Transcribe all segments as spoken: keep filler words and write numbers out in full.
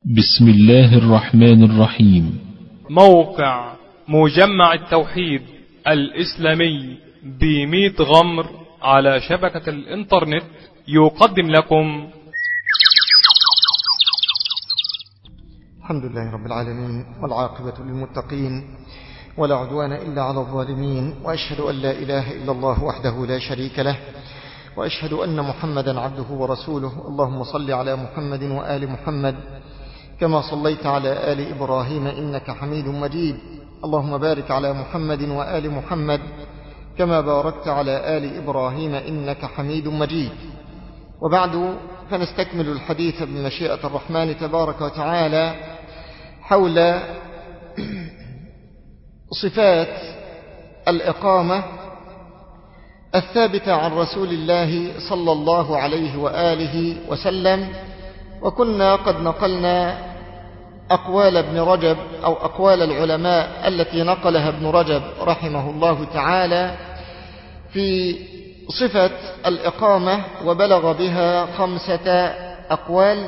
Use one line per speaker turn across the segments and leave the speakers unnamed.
بسم الله الرحمن الرحيم.
موقع مجمع التوحيد الإسلامي بميت غمر على شبكة الإنترنت يقدم لكم
الحمد لله رب العالمين، والعاقبة للمتقين، ولا عدوان إلا على الظالمين، وأشهد أن لا إله إلا الله وحده لا شريك له، وأشهد أن محمدا عبده ورسوله. اللهم صل على محمد وآل محمد كما صليت على آل إبراهيم إنك حميد مجيد. اللهم بارك على محمد وآل محمد كما باركت على آل إبراهيم إنك حميد مجيد. وبعد، فنستكمل الحديث بمشيئة الرحمن تبارك وتعالى حول صفات الإقامة الثابتة عن رسول الله صلى الله عليه وآله وسلم. وكنا قد نقلنا أقوال ابن رجب أو أقوال العلماء التي نقلها ابن رجب رحمه الله تعالى في صفة الإقامة، وبلغ بها خمسة أقوال.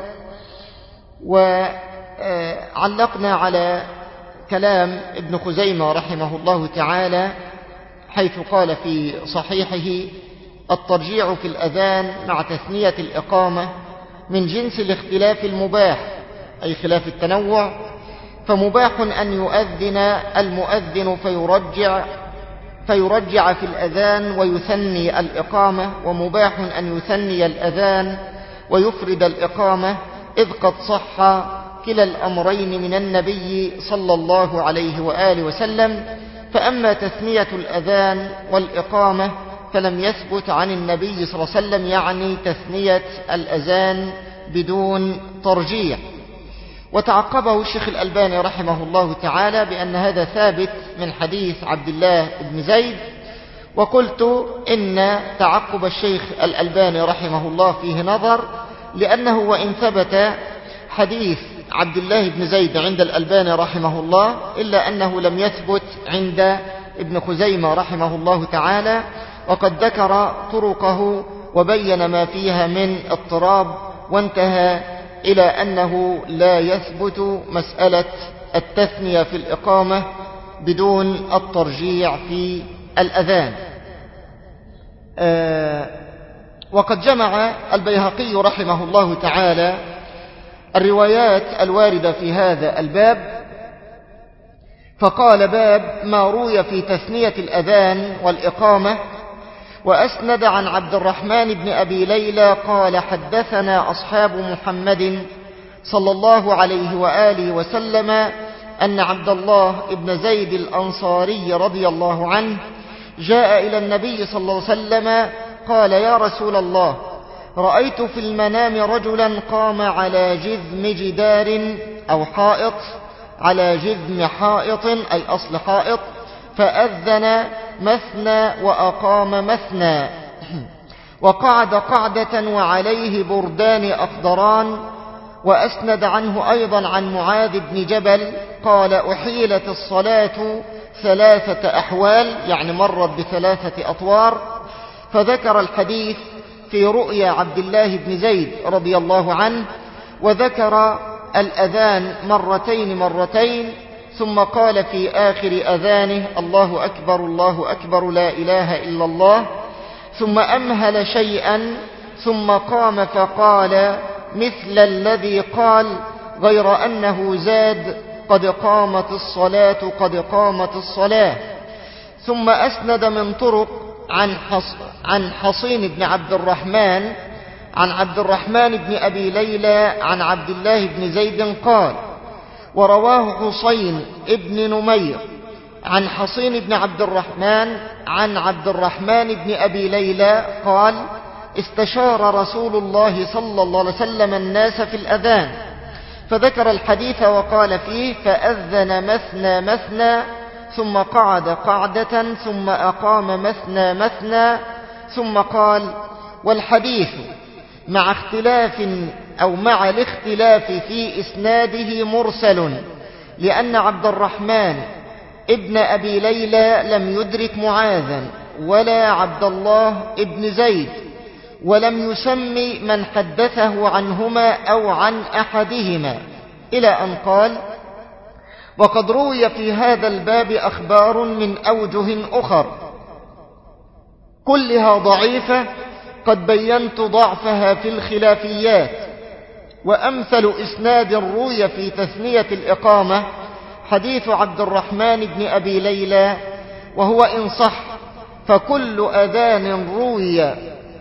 وعلقنا على كلام ابن خزيمة رحمه الله تعالى حيث قال في صحيحه: الترجيع في الأذان مع تثنية الإقامة من جنس الاختلاف المباح، أي خلاف التنوع، فمباح أن يؤذن المؤذن فيرجع فيرجع في الأذان ويثني الإقامة، ومباح أن يثني الأذان ويفرد الإقامة، إذ قد صح كلا الأمرين من النبي صلى الله عليه وآله وسلم. فأما تثنية الأذان والإقامة فلم يثبت عن النبي صلى الله عليه وسلم، يعني تثنية الأذان بدون ترجيع. وتعقبه الشيخ الألباني رحمه الله تعالى بأن هذا ثابت من حديث عبد الله بن زيد. وقلت إن تعقب الشيخ الألباني رحمه الله فيه نظر، لأنه وإن ثبت حديث عبد الله بن زيد عند الألباني رحمه الله، إلا أنه لم يثبت عند ابن خزيمة رحمه الله تعالى، وقد ذكر طرقه وبين ما فيها من اضطراب، وانتهى إلى أنه لا يثبت مسألة التثنية في الإقامة بدون الترجيع في الأذان. آه وقد جمع البيهقي رحمه الله تعالى الروايات الواردة في هذا الباب، فقال: باب ما روي في تثنية الأذان والإقامة. وأسند عن عبد الرحمن بن أبي ليلى قال: حدثنا أصحاب محمد صلى الله عليه وآله وسلم أن عبد الله بن زيد الأنصاري رضي الله عنه جاء إلى النبي صلى الله عليه وسلم قال: يا رسول الله، رأيت في المنام رجلا قام على جذم جدار أو حائط، على جذم حائط أي أصل حائط، فأذن مثنى وأقام مثنى، وقعد قعدة وعليه بردان أخضران. وأسند عنه أيضا عن معاذ بن جبل قال: أحيلت الصلاة ثلاثة أحوال، يعني مرت بثلاثة أطوار. فذكر الحديث في رؤيا عبد الله بن زيد رضي الله عنه، وذكر الأذان مرتين مرتين، ثم قال في آخر أذانه: الله أكبر الله أكبر لا إله إلا الله. ثم أمهل شيئا ثم قام فقال مثل الذي قال، غير أنه زاد: قد قامت الصلاة قد قامت الصلاة. ثم أسند من طرق عن حص عن حصين بن عبد الرحمن عن عبد الرحمن بن أبي ليلى عن عبد الله بن زيد قال: ورواه حصين ابن نمير عن حصين بن عبد الرحمن عن عبد الرحمن بن أبي ليلى قال: استشار رسول الله صلى الله عليه وسلم الناس في الأذان، فذكر الحديث وقال فيه: فأذن مثنى مثنى، ثم قعد قعدة، ثم أقام مثنى مثنى، ثم قال: والحديث مع اختلاف أو مع الاختلاف في إسناده مرسل، لأن عبد الرحمن ابن أبي ليلى لم يدرك معاذا ولا عبد الله ابن زيد، ولم يسمي من حدثه عنهما أو عن أحدهما، إلى أن قال: وقد روي في هذا الباب أخبار من أوجه أخر كلها ضعيفة قد بينت ضعفها في الخلافيات، وأمثل إسناد روي في تثنية الإقامة حديث عبد الرحمن بن أبي ليلى، وهو إن صح فكل أذان روي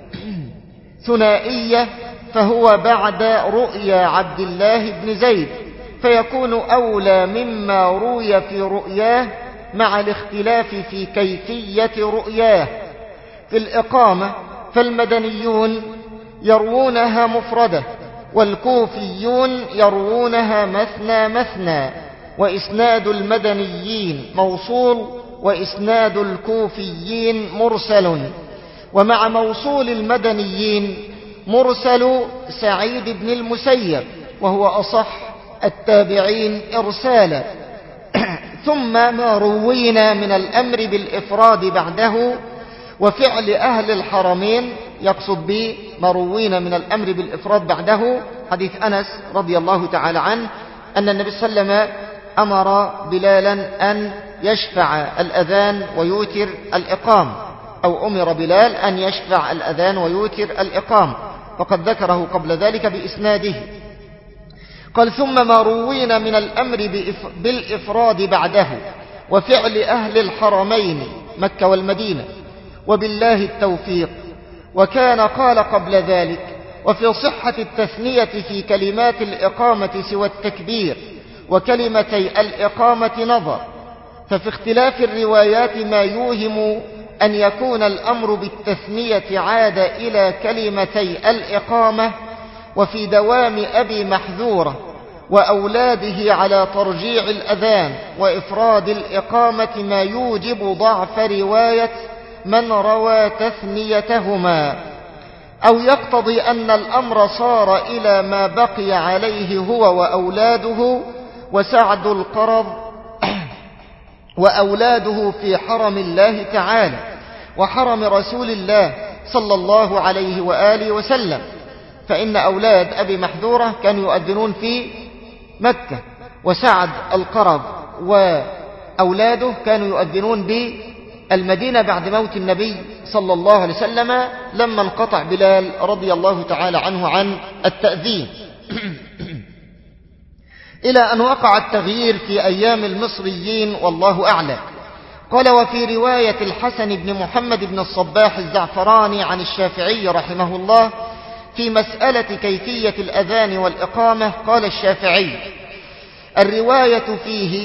ثنائية فهو بعد رؤيا عبد الله بن زيد، فيكون أولى مما روي في رؤياه مع الاختلاف في كيفية رؤياه. في الإقامة فالمدنيون يروونها مفردة، والكوفيون يروونها مثنى مثنى، وإسناد المدنيين موصول وإسناد الكوفيين مرسل، ومع موصول المدنيين مرسل سعيد بن المسيب وهو أصح التابعين إرسالا. ثم ما روينا من الأمر بالإفراد بعده وفعل أهل الحرمين، يقصد به ما روينا من الأمر بالإفراد بعده حديث أنس رضي الله تعالى عنه أن النبي صلى الله عليه وسلم أمر بلالا أن يشفع الأذان ويوتر الإقام، أو أمر بلال أن يشفع الأذان ويوتر الإقام، فقد ذكره قبل ذلك بإسناده. قال: ثم ما روينا من الأمر بالإفراد بعده وفعل أهل الحرمين مكة والمدينة، وبالله التوفيق. وكان قال قبل ذلك: وفي صحة التثنية في كلمات الإقامة سوى التكبير وكلمتي الإقامة نظر، ففي اختلاف الروايات ما يوهم أن يكون الأمر بالتثنية عاد إلى كلمتي الإقامة، وفي دوام أبي محذورة وأولاده على ترجيع الأذان وإفراد الإقامة ما يوجب ضعف رواية من روى تثنيتهما، أو يقتضي أن الأمر صار إلى ما بقي عليه هو وأولاده وسعد القرض وأولاده في حرم الله تعالى وحرم رسول الله صلى الله عليه وآله وسلم، فإن أولاد أبي محذورة كانوا يؤذنون في مكة، وسعد القرض وأولاده كانوا يؤذنون بالمدينة بعد موت النبي صلى الله عليه وسلم لما انقطع بلال رضي الله تعالى عنه عن التأذين. إلى أن وقع التغيير في أيام المصريين والله أعلم. قال: وفي رواية الحسن بن محمد بن الصباح الزعفراني عن الشافعي رحمه الله في مسألة كيفية الأذان والإقامة، قال الشافعي: الرواية فيه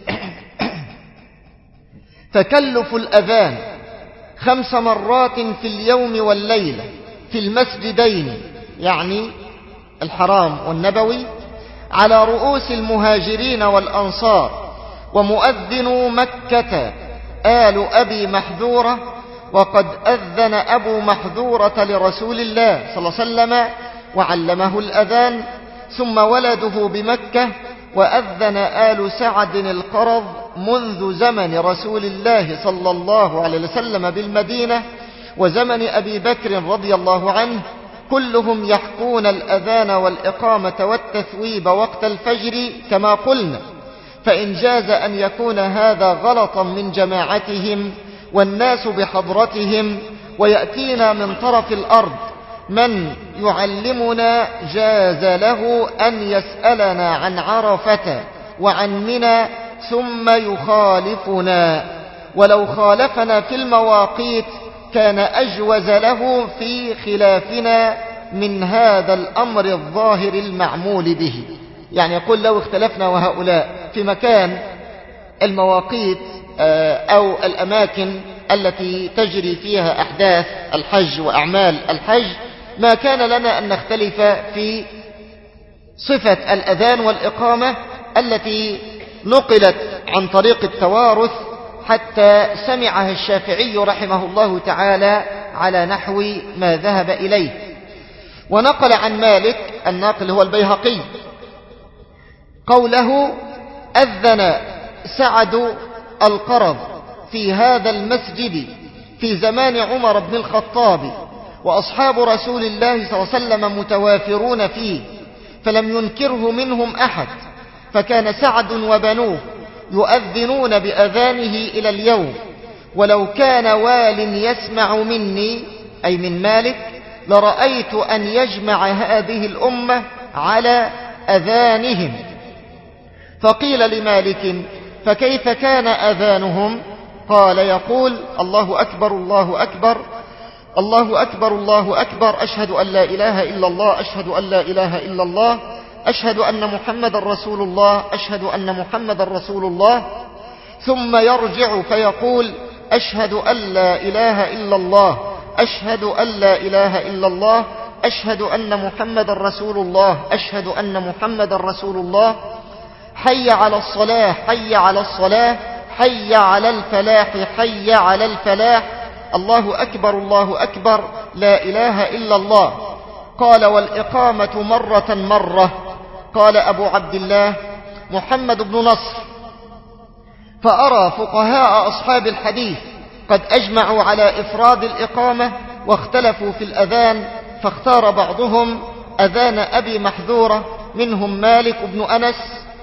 تكلف الأذان خمس مرات في اليوم والليلة في المسجدين، يعني الحرام والنبوي، على رؤوس المهاجرين والأنصار، ومؤذن مكة آل أبي محذورة، وقد أذن أبو محذورة لرسول الله صلى الله عليه وسلم وعلمه الأذان، ثم ولده بمكة، وأذن آل سعد القرض منذ زمن رسول الله صلى الله عليه وسلم بالمدينة وزمن أبي بكر رضي الله عنه، كلهم يحكون الأذان والإقامة والتثويب وقت الفجر كما قلنا، فإن جاز أن يكون هذا غلطا من جماعتهم والناس بحضرتهم ويأتينا من طرف الأرض من يعلمنا، جاز له أن يسألنا عن عرفة وعن منى ثم يخالفنا، ولو خالفنا في المواقيت كان أجوز له في خلافنا من هذا الأمر الظاهر المعمول به. يعني يقول لو اختلفنا وهؤلاء في مكان المواقيت أو الأماكن التي تجري فيها أحداث الحج وأعمال الحج، ما كان لنا أن نختلف في صفة الأذان والإقامة التي نقلت عن طريق التوارث حتى سمعها الشافعي رحمه الله تعالى على نحو ما ذهب إليه. ونقل عن مالك، الناقل هو البيهقي، قوله: أذن سعد القرض في هذا المسجد في زمان عمر بن الخطاب، وأصحاب رسول الله صلى الله عليه وسلم متوافرون فيه، فلم ينكره منهم أحد، فكان سعد وبنوه يؤذنون بأذانه إلى اليوم، ولو كان وال يسمع مني أي من مالك لرأيت أن يجمع هذه الأمة على أذانهم. فقيل لمالك: فكيف كان أذانهم؟ قال: يقول: الله أكبر الله أكبر الله أكبر الله أكبر، أشهد أن لا إله إلا الله أشهد أن لا إله إلا الله أشهد أن محمد رسول الله أشهد أن محمد رسول الله، ثم يرجع فيقول: أشهد أن لا إله إلا الله أشهد أن لا إله إلا الله أشهد أن محمد رسول الله أشهد أن محمد رسول الله، حي على الصلاة حي على الصلاة حي على الفلاح حي على الفلاح، الله أكبر الله أكبر لا إله إلا الله. قال: والإقامة مرة مرة. قال أبو عبد الله محمد بن نصر: فأرى فقهاء أصحاب الحديث قد أجمعوا على إفراد الإقامة واختلفوا في الأذان، فاختار بعضهم أذان أبي محذورة منهم مالك بن أنس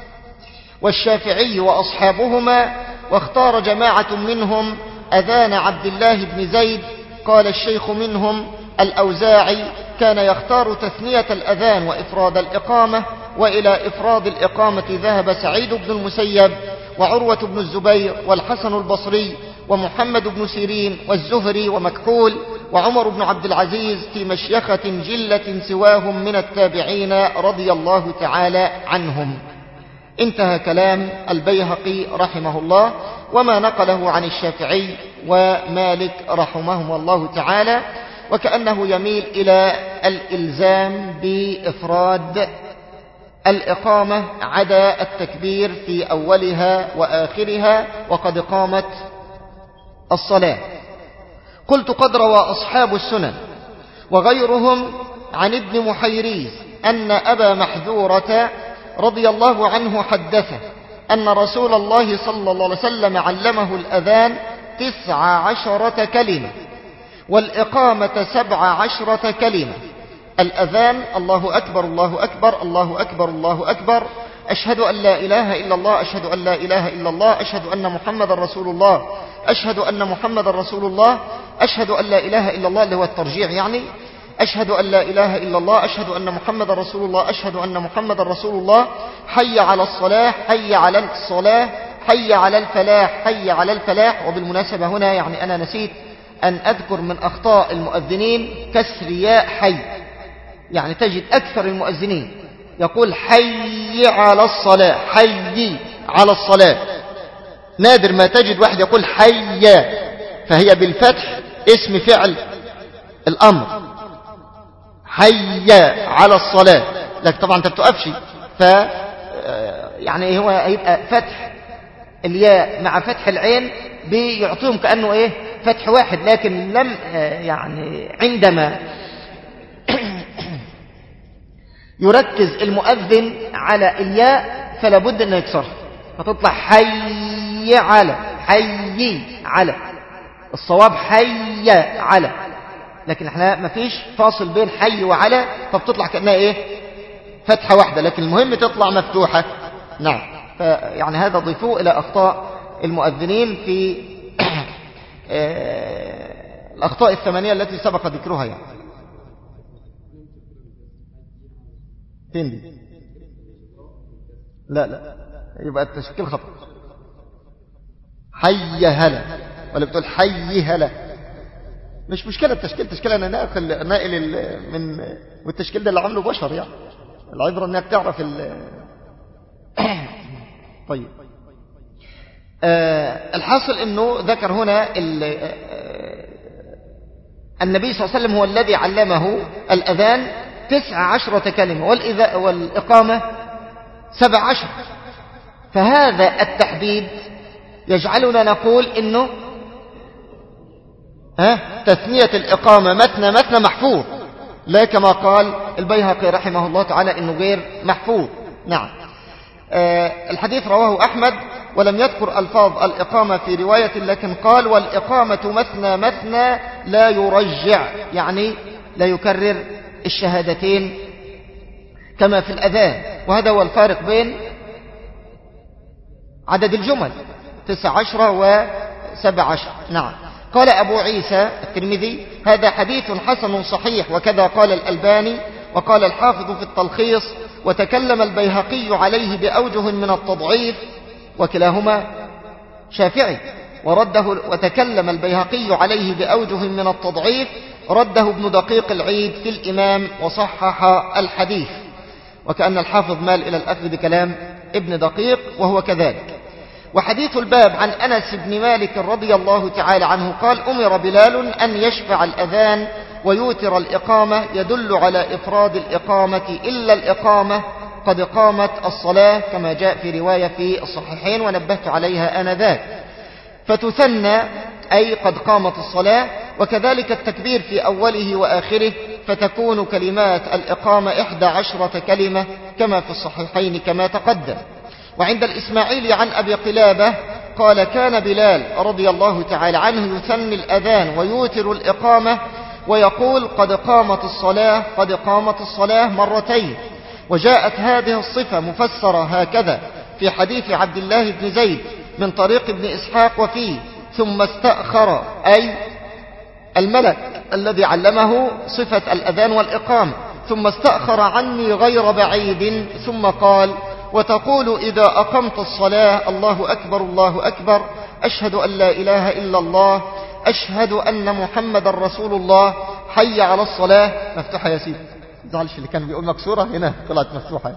والشافعي وأصحابهما، واختار جماعة منهم أذان عبد الله بن زيد. قال الشيخ منهم الأوزاعي: كان يختار تثنية الأذان وإفراد الإقامة، وإلى إفراد الإقامة ذهب سعيد بن المسيب وعروة بن الزبير والحسن البصري ومحمد بن سيرين والزهري ومكحول وعمر بن عبد العزيز في مشيخة جلة سواهم من التابعين رضي الله تعالى عنهم. انتهى كلام البيهقي رحمه الله، وما نقله عن الشافعي ومالك رحمهم الله تعالى، وكأنه يميل إلى الإلزام بإفراد الإقامة عدا التكبير في أولها وآخرها وقد قامت الصلاة. قلت: قد روى أصحاب السنن وغيرهم عن ابن محيريز أن أبا محذورة رضي الله عنه حدثه أن رسول الله صلى الله عليه وسلم علمه الأذان تسع عشرة كلمة والإقامة سبع عشرة كلمة. الأذان: الله أكبر الله أكبر الله أكبر الله أكبر، أشهد أن لا إله إلا الله أشهد أن لا إله إلا الله أشهد أن محمد رسول الله أشهد أن محمد رسول الله أشهد أن لا إله إلا الله، اللي هو الترجيع يعني، أشهد أن لا إله إلا الله أشهد أن محمد رسول الله أشهد أن محمد رسول الله، حي على الصلاة حي على الصلاة حي على الفلاح حي على الفلاح. وبالمناسبة هنا يعني أنا نسيت أن أذكر من أخطاء المؤذنين كسر ياء حي، يعني تجد أكثر المؤذنين يقول حي على الصلاة حي على الصلاة، نادر ما تجد واحد يقول حي، فهي بالفتح اسم فعل الأمر، حي على الصلاة، لكن طبعا انت بتقفش، ف يعني هو هيبقى فتح الياء مع فتح العين بيعطيهم كأنه ايه فتح واحد، لكن لم يعني عندما يركز المؤذن على الياء فلا بد انه يكسرها فتطلع حي على حي على، الصواب حي على، لكن احنا ما فيش فاصل بين حي وعلى فبتطلع كأنها ايه فتحة واحدة، لكن المهم تطلع مفتوحة. نعم، يعني هذا ضيفوه الى اخطاء المؤذنين في الاخطاء الثمانية التي سبق ذكرها. يعني فين دي؟ لا لا يبقى التشكيل خطأ. حي هلا ولا بتقول حي هلا؟ مش مشكلة التشكيل، تشكيل أنا ناقل ناقل من والتشكيل ده اللي عمله بشر، يعني العبرة انك تعرف ال طيب. آه الحاصل انه ذكر هنا النبي صلى الله عليه وسلم هو الذي علمه الأذان تسع عشرة كلمة والإقامة سبع عشر، فهذا التحديد يجعلنا نقول انه ها تثنية الإقامة مثنى مثنى محفوظ، لا كما قال البيهقي رحمه الله تعالى انه غير محفوظ. نعم. آه الحديث رواه أحمد ولم يذكر ألفاظ الإقامة في رواية، لكن قال والإقامة مثنى مثنى لا يرجع، يعني لا يكرر الشهادتين كما في الأذان، وهذا هو الفارق بين عدد الجمل تسع عشرة وسبع عشر. نعم. قال أبو عيسى الترمذي هذا حديث حسن صحيح، وكذا قال الألباني، وقال الحافظ في التلخيص، وتكلم البيهقي عليه بأوجه من التضعيف، وكلاهما شافعي، ورده وتكلم البيهقي عليه بأوجه من التضعيف، رده ابن دقيق العيد في الإمام وصحح الحديث. وكأن الحافظ مال إلى الأخذ بكلام ابن دقيق وهو كذلك. وحديث الباب عن أنس بن مالك رضي الله تعالى عنه قال أمر بلال أن يشفع الأذان ويوتر الإقامة، يدل على إفراد الإقامة إلا الإقامة قد قامت الصلاة، كما جاء في رواية في الصحيحين ونبهت عليها آنذاك. فتثنى أي قد قامت الصلاة، وكذلك التكبير في أوله وآخره، فتكون كلمات الإقامة إحدى عشرة كلمة كما في الصحيحين كما تقدم. وعند الإسماعيلي عن أبي قلابة قال كان بلال رضي الله تعالى عنه يثني الأذان ويوتر الإقامة ويقول قد قامت الصلاة قد قامت الصلاة مرتين. وجاءت هذه الصفة مفسرة هكذا في حديث عبد الله بن زيد من طريق ابن إسحاق وفيه ثم استأخر، أي الملك الذي علمه صفة الأذان والإقامة، ثم استأخر عني غير بعيد، ثم قال وتقول إذا أقمت الصلاة الله أكبر الله أكبر، أشهد أن لا إله إلا الله، أشهد أن محمد رسول الله، حي على الصلاة. مفتوحة يا سيدي، زعلش اللي كان بيقول مكسورة هنا طلعت مفتوحة.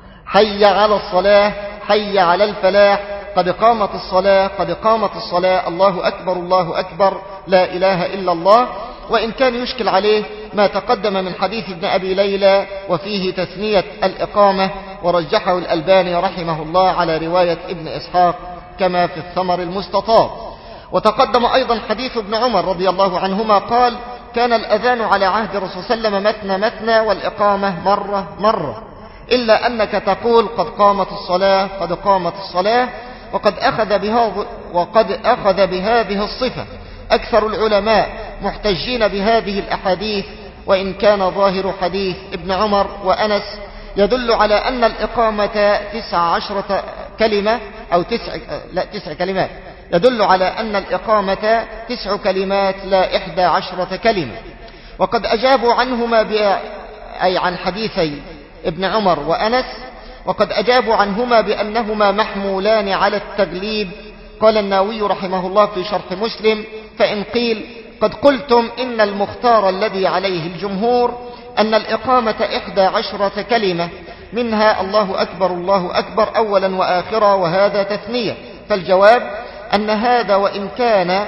حي على الصلاة، حي على الفلاح، قد قامت الصلاة قد قامت الصلاة، الله أكبر الله أكبر، لا إله إلا الله. وإن كان يشكل عليه ما تقدم من حديث ابن أبي ليلى وفيه تثنية الإقامة، ورجحه الألباني رحمه الله على رواية ابن إسحاق كما في الثمر المستطاب. وتقدم أيضا حديث ابن عمر رضي الله عنهما قال كان الأذان على عهد الرسول صلى الله عليه وسلم مثنى مثنى والإقامة مرة مرة، إلا أنك تقول قد قامت الصلاة قد قامت الصلاة. وقد أخذ بهذا وقد أخذ بهذه الصفة أكثر العلماء محتجين بهذه الأحاديث، وإن كان ظاهر حديث ابن عمر وأنس يدل على أن الإقامة تسع عشرة كلمة أو تسع لا تسع كلمات، يدل على أن الإقامة تسع كلمات لا إحدى عشرة كلمة. وقد أجابوا عنهما ب... أي عن حديثي ابن عمر وأنس، وقد أجابوا عنهما بأنهما محمولان على التغليب. قال النووي رحمه الله في شرح مسلم فإن قيل قد قلتم إن المختار الذي عليه الجمهور أن الإقامة إحدى عشرة كلمة، منها الله أكبر الله أكبر أولا وآخرا، وهذا تثنية. فالجواب أن هذا وإن كان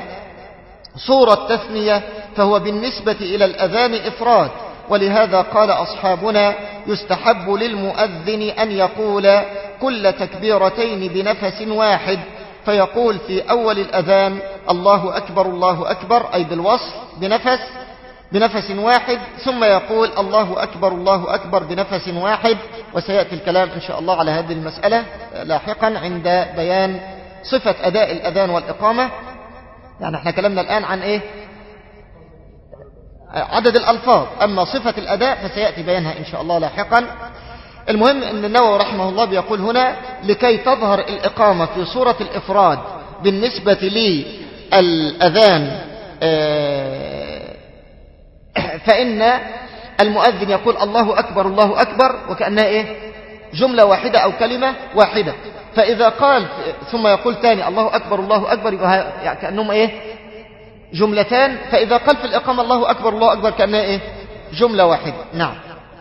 صورة تثنية فهو بالنسبة إلى الأذان إفراد، ولهذا قال أصحابنا يستحب للمؤذن أن يقول كل تكبيرتين بنفس واحد، فيقول في أول الأذان الله أكبر الله أكبر أي بالوصف بنفس بنفس واحد، ثم يقول الله أكبر الله أكبر بنفس واحد. وسيأتي الكلام إن شاء الله على هذه المسألة لاحقا عند بيان صفة أداء الأذان والإقامة. يعني احنا كلامنا الآن عن إيه؟ عدد الألفاظ، أما صفة الأداء فسيأتي بيانها إن شاء الله لاحقا. المهم أن النووي رحمه الله بيقول هنا لكي تظهر الإقامة في صورة الإفراد بالنسبة للأذان فإن المؤذن يقول الله أكبر الله أكبر وكأنها إيه؟ جملة واحدة أو كلمة واحدة. فإذا قال ثم يقول تاني الله أكبر الله أكبر يبقى يعني كأنهم إيه؟ جملتان. فإذا قال في الإقامة الله أكبر الله أكبر كأنها إيه؟ جملة واحدة. نعم.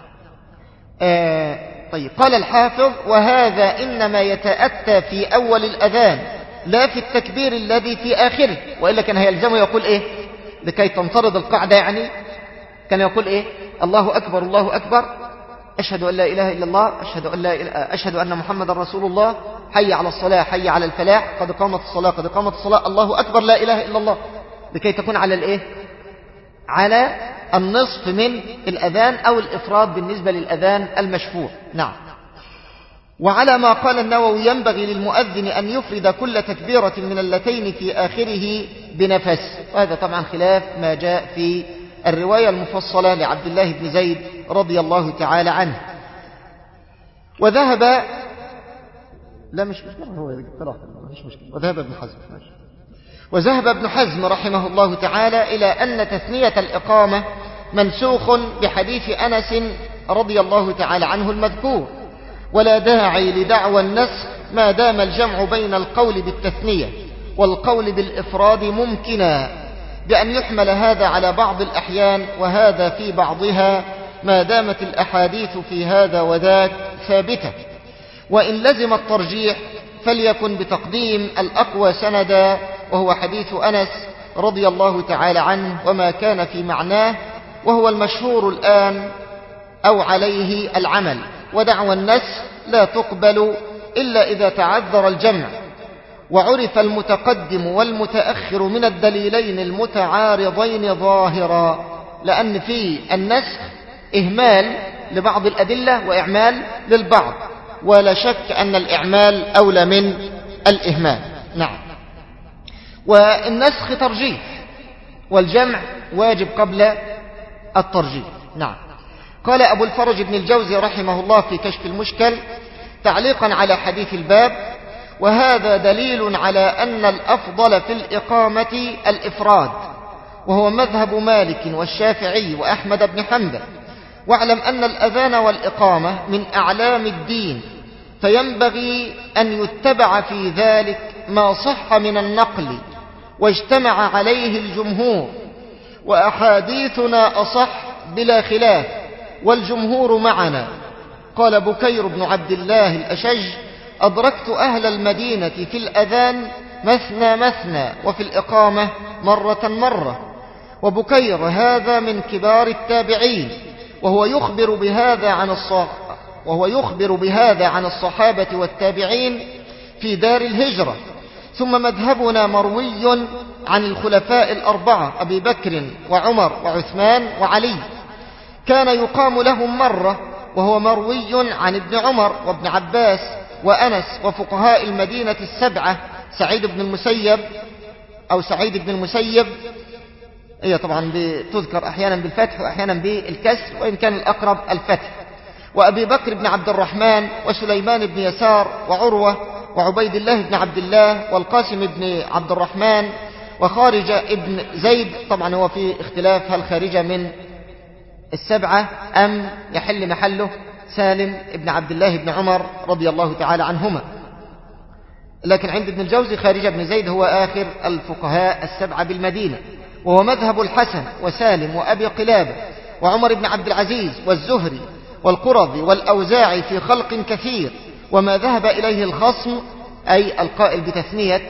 آه طيب. قال الحافظ وهذا إنما يتأتى في أول الأذان لا في التكبير الذي في آخره، وإلا كان هيلزمه يقول إيه لكي تنطرد القاعدة؟ يعني كان يقول إيه؟ الله أكبر الله أكبر، أشهد أن لا إله إلا الله، أشهد أن لا إله أشهد أن محمد رسول الله، حي على الصلاة حي على الفلاح، قد قامت الصلاة قد قامت الصلاة، الله أكبر لا إله إلا الله، لكي تكون على الإيه؟ على النصف من الأذان أو الإفراد بالنسبة للأذان المشفوع. نعم. وعلى ما قال النووي ينبغي للمؤذن أن يفرد كل تكبيرة من اللتين في آخره بنفس، وهذا طبعا خلاف ما جاء في الرواية المفصلة لعبد الله بن زيد رضي الله تعالى عنه. وذهب لا مش مشكلة، هو اقتراح مش مشكلة. وذهب ابن حزم وذهب ابن حزم رحمه الله تعالى إلى أن تثنية الإقامة منسوخ بحديث أنس رضي الله تعالى عنه المذكور، ولا داعي لدعوى النسخ ما دام الجمع بين القول بالتثنية والقول بالإفراد ممكنا، بأن يحمل هذا على بعض الأحيان وهذا في بعضها، ما دامت الأحاديث في هذا وذاك ثابتة. وإن لزم الترجيح فليكن بتقديم الأقوى سندا، وهو حديث أنس رضي الله تعالى عنه وما كان في معناه، وهو المشهور الآن أو عليه العمل. ودعوى النسخ لا تقبل إلا إذا تعذر الجمع وعرف المتقدم والمتأخر من الدليلين المتعارضين ظاهرا، لأن في النسخ إهمال لبعض الأدلة وإعمال للبعض، ولا شك أن الإعمال أولى من الإهمال. نعم. والنسخ ترجيح والجمع واجب قبل الترجيح. نعم. قال أبو الفرج بن الجوزي رحمه الله في كشف المشكل تعليقا على حديث الباب: وهذا دليل على أن الأفضل في الإقامة الإفراد، وهو مذهب مالك والشافعي وأحمد بن حنبل. واعلم أن الأذان والإقامة من أعلام الدين، فينبغي أن يتبع في ذلك ما صح من النقل واجتمع عليه الجمهور، وأحاديثنا أصح بلا خلاف والجمهور معنا. قال بكير بن عبد الله الأشج: أدركت أهل المدينة في الأذان مثنى مثنى وفي الإقامة مرة مرة. وبكير هذا من كبار التابعين، وهو يخبر بهذا عن الصح وهو يخبر بهذا عن الصحابة والتابعين في دار الهجرة. ثم مذهبنا مروي عن الخلفاء الأربعة أبي بكر وعمر وعثمان وعلي، كان يقام لهم مرة، وهو مروي عن ابن عمر وابن عباس وأنس وفقهاء المدينة السبعة، سعيد بن المسيب أو سعيد بن المسيب، هي طبعا بتذكر أحيانا بالفتح وأحيانا بالكسر، وإن كان الأقرب الفتح، وأبي بكر بن عبد الرحمن وسليمان بن يسار وعروة وعبيد الله بن عبد الله والقاسم بن عبد الرحمن وخارجة ابن زيد. طبعا هو في اختلاف هل خارجة من السبعة أم يحل محله سالم ابن عبد الله بن عمر رضي الله تعالى عنهما، لكن عند ابن الجوزي خارجة بن زيد هو آخر الفقهاء السبعة بالمدينة، وهو مذهب الحسن وسالم وأبي قلابة وعمر بن عبد العزيز والزهري والقرظي والأوزاعي في خلق كثير. وما ذهب إليه الخصم أي القائل بتثنية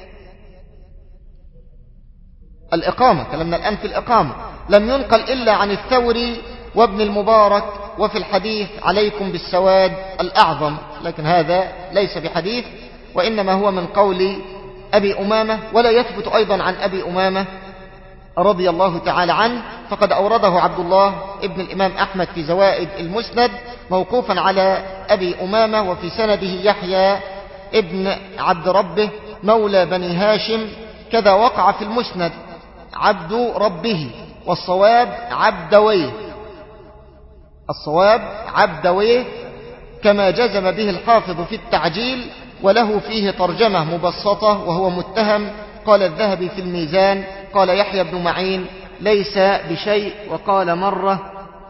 الإقامة، كلامنا الآن في الإقامة، لم ينقل إلا عن الثوري وابن المبارك، وفي الحديث عليكم بالسواد الأعظم، لكن هذا ليس بحديث، وإنما هو من قول أبي أمامة، ولا يثبت أيضا عن أبي أمامة رضي الله تعالى عنه، فقد أورده عبد الله ابن الإمام أحمد في زوائد المسند موقوفا على أبي أمامة، وفي سنده يحيى ابن عبد ربه مولى بني هاشم، كذا وقع في المسند عبد ربه، والصواب عبدويه، الصواب عبدويه كما جزم به الحافظ في التعجيل، وله فيه ترجمة مبسطة وهو متهم. قال الذهبي في الميزان، قال يحيى بن معين ليس بشيء، وقال مرة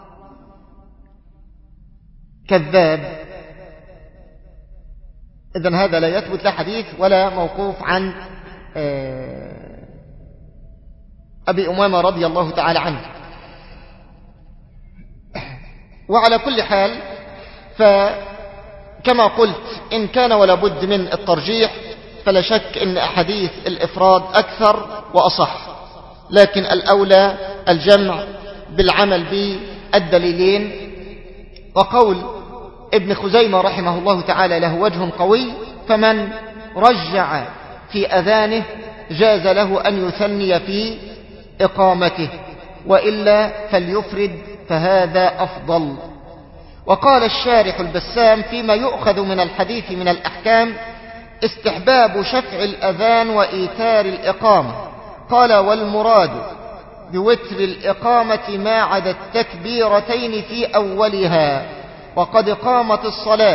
كذاب. إذن هذا لا يثبت لا حديث ولا موقوف عن أبي أمامة رضي الله تعالى عنه. وعلى كل حال فكما قلت إن كان ولا بد من الترجيح فلا شك إن أحاديث الإفراد أكثر وأصح، لكن الأولى الجمع بالعمل بالدليلين. وقول ابن خزيمة رحمه الله تعالى له وجه قوي: فمن رجع في أذانه جاز له أن يثني في إقامته، وإلا فليفرد فهذا أفضل. وقال الشارح البسام فيما يؤخذ من الحديث من الأحكام: استحباب شفع الأذان وإيتار الإقامة. قال: والمراد بوتر الإقامة ما عدا التكبيرتين في أولها، وقد قامت الصلاة،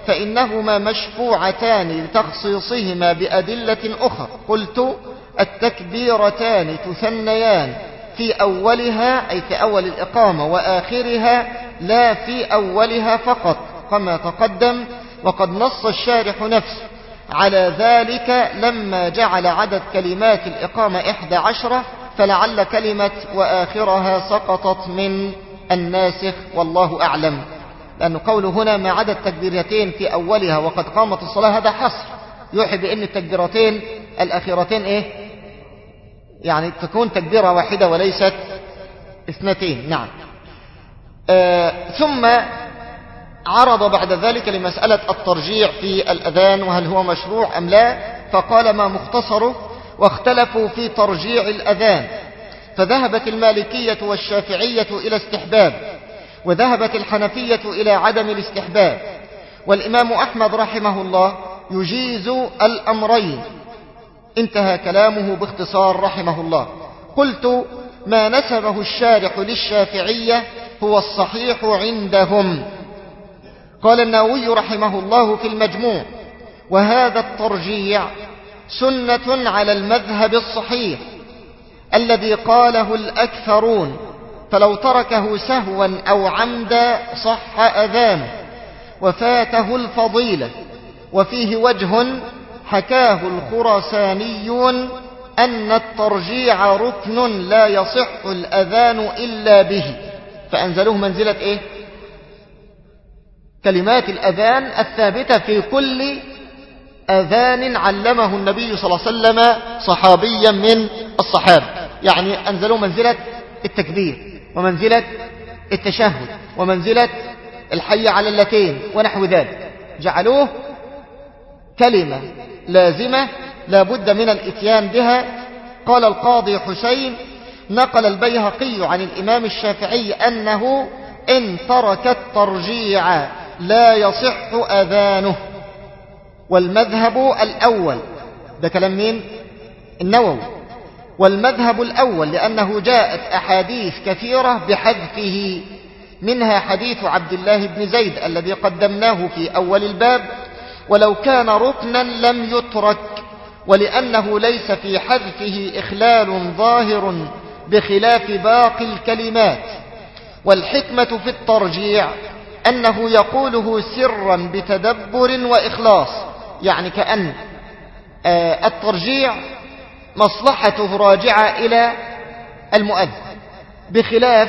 فإنهما مشفوعتان لتخصيصهما بأدلة أخرى. قلت التكبيرتان تثنيان في أولها أي في أول الإقامة وآخرها لا في أولها فقط كما تقدم، وقد نص الشارح نفسه على ذلك لما جعل عدد كلمات الإقامة إحدى عشرة، فلعل كلمة وآخرها سقطت من الناسخ والله أعلم، لأنه قوله هنا ما عدا التكبيرتين في أولها وقد قامت الصلاة هذا حصر يوحي بأن التكبيرتين الأخيرتين إيه؟ يعني تكون تكبيرة واحدة وليست اثنتين. نعم. آه ثم عرض بعد ذلك لمسألة الترجيع في الأذان وهل هو مشروع أم لا، فقال ما مختصره واختلفوا في ترجيع الأذان، فذهبت المالكية والشافعية إلى استحباب، وذهبت الحنفية إلى عدم الاستحباب، والإمام أحمد رحمه الله يجيز الأمرين. انتهى كلامه باختصار رحمه الله. قلت ما نسبه الشارح للشافعية هو الصحيح عندهم. قال النووي رحمه الله في المجموع وهذا الترجيع سنة على المذهب الصحيح الذي قاله الأكثرون، فلو تركه سهوا أو عمدا صح أذانه وفاته الفضيلة. وفيه وجه حكاه الخراسانيون أن الترجيع ركن لا يصح الأذان إلا به، فأنزلوه منزلة إيه؟ كلمات الأذان الثابتة في كل أذان علمه النبي صلى الله عليه وسلم صحابيا من الصحابة، يعني أنزلوه منزلة التكبير ومنزلة التشهد ومنزلة الحي على اللتين ونحو ذلك، جعلوه كلمة لازمة لا بد من الاتيان بها. قال القاضي حسين نقل البيهقي عن الإمام الشافعي أنه إن ترك الترجيع لا يصح أذانه، والمذهب الأول، ده كلام مين؟ النووي. والمذهب الأول لأنه جاءت أحاديث كثيرة بحذفه، منها حديث عبد الله بن زيد الذي قدمناه في أول الباب، ولو كان ركنا لم يترك، ولأنه ليس في حذفه إخلال ظاهر بخلاف باقي الكلمات. والحكمة في الترجيع أنه يقوله سرا بتدبر وإخلاص، يعني كأن الترجيع مصلحته راجعة إلى المؤذن، بخلاف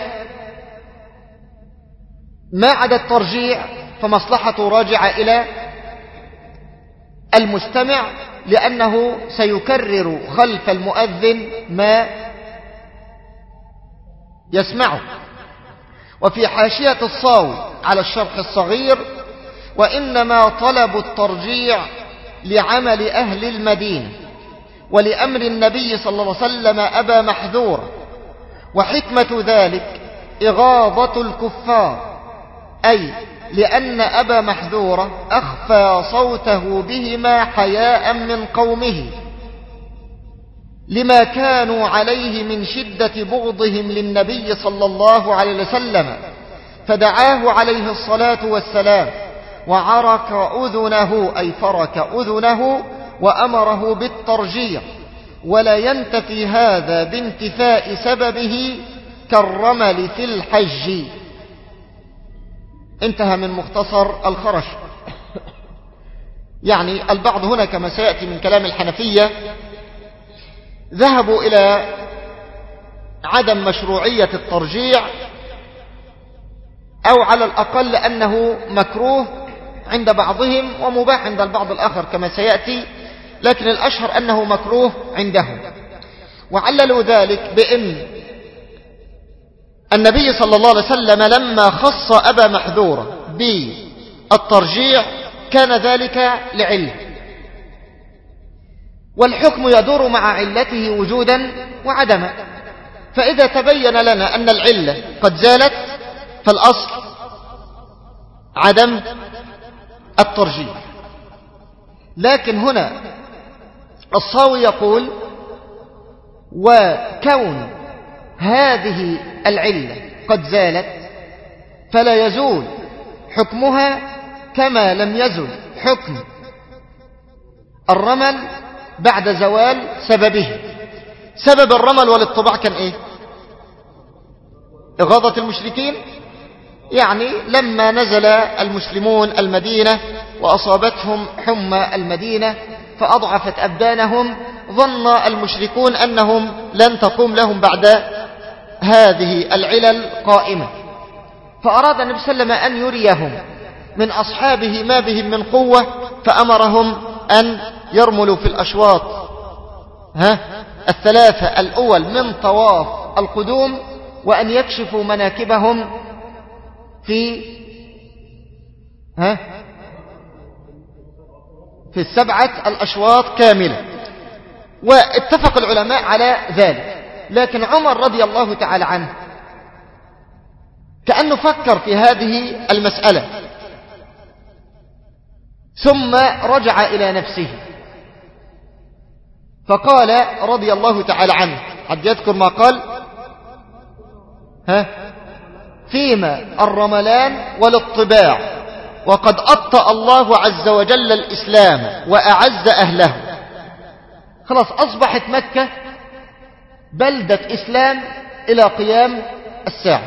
ما عدا الترجيع فمصلحته راجعة إلى المستمع، لأنه سيكرر خلف المؤذن ما يسمعه. وفي حاشية الصاوي على الشرح الصغير وإنما طلب الترجيع لعمل أهل المدينة ولأمر النبي صلى الله عليه وسلم أبا محذور، وحكمة ذلك إغاظة الكفار، أي لأن أبا محذور أخفى صوته بهما حياء من قومه لما كانوا عليه من شدة بغضهم للنبي صلى الله عليه وسلم، فدعاه عليه الصلاة والسلام وعرك أذنه أي فرك أذنه وأمره بالترجيع، ولا ينتفي هذا بانتفاء سببه كالرمل في الحج. انتهى من مختصر الخرش. يعني البعض هنا كما سيأتي من كلام الحنفية ذهبوا إلى عدم مشروعية الترجيع، أو على الأقل أنه مكروه عند بعضهم ومباح عند البعض الآخر كما سيأتي، لكن الأشهر أنه مكروه عندهم. وعللوا ذلك بأن النبي صلى الله عليه وسلم لما خص أبا محذور بالترجيع كان ذلك لعلة، والحكم يدور مع علته وجودا وعدما، فإذا تبين لنا أن العلة قد زالت فالأصل عدم الترجيح. لكن هنا الصاوي يقول وكون هذه العلة قد زالت فلا يزول حكمها كما لم يزل حكم الرمل بعد زوال سببه. سبب الرمل والاطباع كان ايه؟ إغاظة المشركين. يعني لما نزل المسلمون المدينة وأصابتهم حمى المدينة فأضعفت أبدانهم، ظن المشركون أنهم لن تقوم لهم بعد هذه العلل قائمة، فأراد النبي صلى الله عليه وسلم أن يريهم من أصحابه ما بهم من قوة، فأمرهم أن يرملوا في الأشواط ها الثلاثة الأول من طواف القدوم، وأن يكشفوا مناكبهم في ها في السبعة الأشواط كاملة. واتفق العلماء على ذلك، لكن عمر رضي الله تعالى عنه كأنه فكر في هذه المسألة ثم رجع إلى نفسه فقال رضي الله تعالى عنه، حد يذكر ما قال؟ ها فيما الرملان والاطباع وقد أبطأ الله عز وجل الإسلام وأعز أهله. خلاص أصبحت مكة بلدة إسلام إلى قيام الساعة.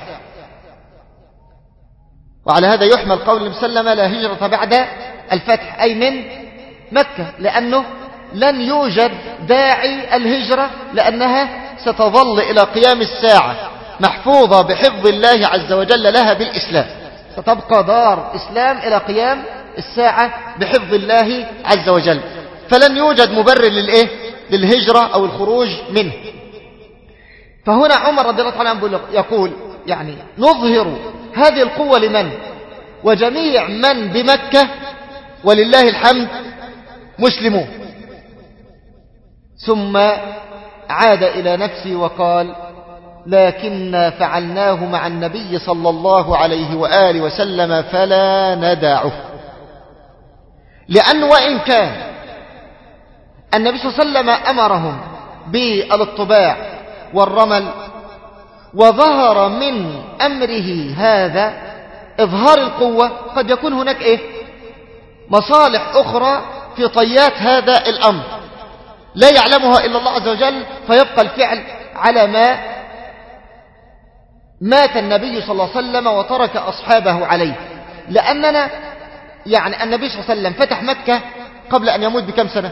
وعلى هذا يحمل قول النبي صلى الله عليه وسلم لا هجرة بعد الفتح، أي من مكة، لأنه لن يوجد داعي الهجرة، لأنها ستظل إلى قيام الساعة محفوظة بحفظ الله عز وجل لها بالإسلام، ستبقى دار إسلام إلى قيام الساعة بحفظ الله عز وجل، فلن يوجد مبرر للإيه؟ للهجرة أو الخروج منه. فهنا عمر رضي الله عنه يقول يعني نظهر هذه القوة لمن؟ وجميع من بمكة ولله الحمد مسلمون. ثم عاد إلى نفسه وقال لكننا فعلناه مع النبي صلى الله عليه وآله وسلم فلا ندعه، لأن وإن كان النبي صلى الله عليه وسلم أمرهم بالاطباع والرمل، وظهر من أمره هذا إظهار القوة، قد يكون هناك إيه؟ مصالح أخرى في طيات هذا الأمر لا يعلمها إلا الله عز وجل، فيبقى الفعل على ما مات النبي صلى الله عليه وسلم وترك أصحابه عليه. لأننا يعني النبي صلى الله عليه وسلم فتح مكة قبل أن يموت بكم سنة؟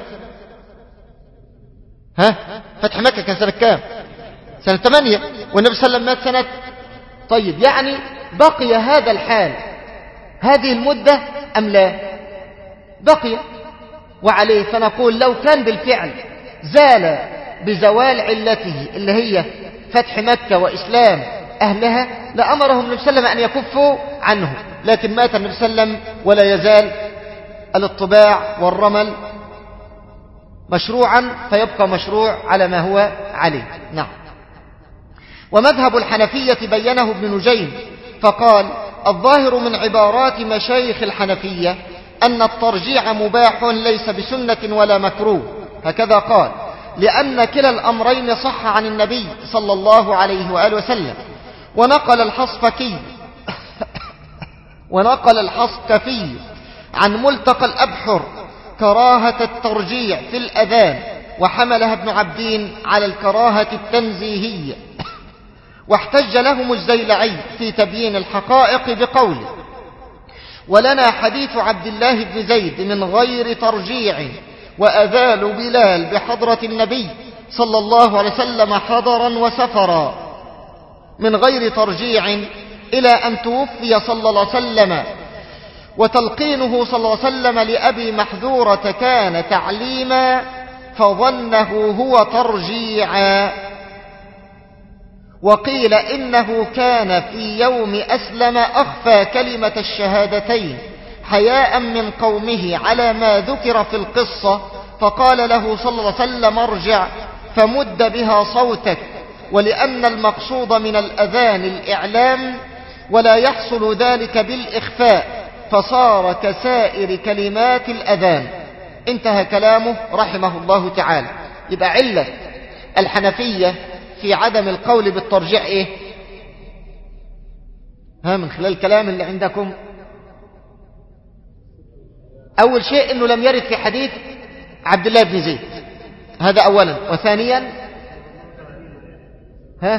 ها فتح مكة كان سنة كام؟ سنة ثمانية، والنبي صلى الله عليه وسلم مات سنة. طيب يعني بقي هذا الحال هذه المدة أم لا؟ بقي. وعليه فنقول لو كان بالفعل زال بزوال علته اللي هي فتح مكة وإسلام أهلها لأمرهم النبي صلى الله عليه وسلم أن يكفوا عنه، لكن مات النبي صلى الله عليه وسلم ولا يزال الاطباع والرمل مشروعا، فيبقى مشروع على ما هو عليه. نعم. ومذهب الحنفية بينه ابن نجيم فقال الظاهر من عبارات مشايخ الحنفية أن الترجيع مباح ليس بسنة ولا مكروه، هكذا قال، لأن كلا الأمرين صح عن النبي صلى الله عليه وآله وسلم. ونقل الحصفكي ونقل الحصكفي عن ملتقى الأبحر كراهة الترجيع في الأذان، وحملها ابن عبدين على الكراهة التنزيهية. واحتج لهم الزيلعي في تبيين الحقائق بقوله ولنا حديث عبد الله بن زيد من غير ترجيع، وأذال بلال بحضرة النبي صلى الله عليه وسلم حضرا وسفرا من غير ترجيع إلى أن توفي صلى الله عليه وسلم. وتلقينه صلى الله عليه وسلم لأبي محذورة كان تعليما فظنه هو ترجيعا. وقيل إنه كان في يوم أسلم أخفى كلمة الشهادتين حياء من قومه على ما ذكر في القصة، فقال له صلى الله عليه وسلم ارجع فمد بها صوتك، ولأن المقصود من الأذان الإعلام ولا يحصل ذلك بالإخفاء، فصار كسائر كلمات الأذان. انتهى كلامه رحمه الله تعالى. يبقى علة الحنفية في عدم القول بالترجيع ايه؟ ها من خلال الكلام اللي عندكم أول شيء أنه لم يرد في حديث عبد الله بن زيد، هذا أولا. وثانيا ها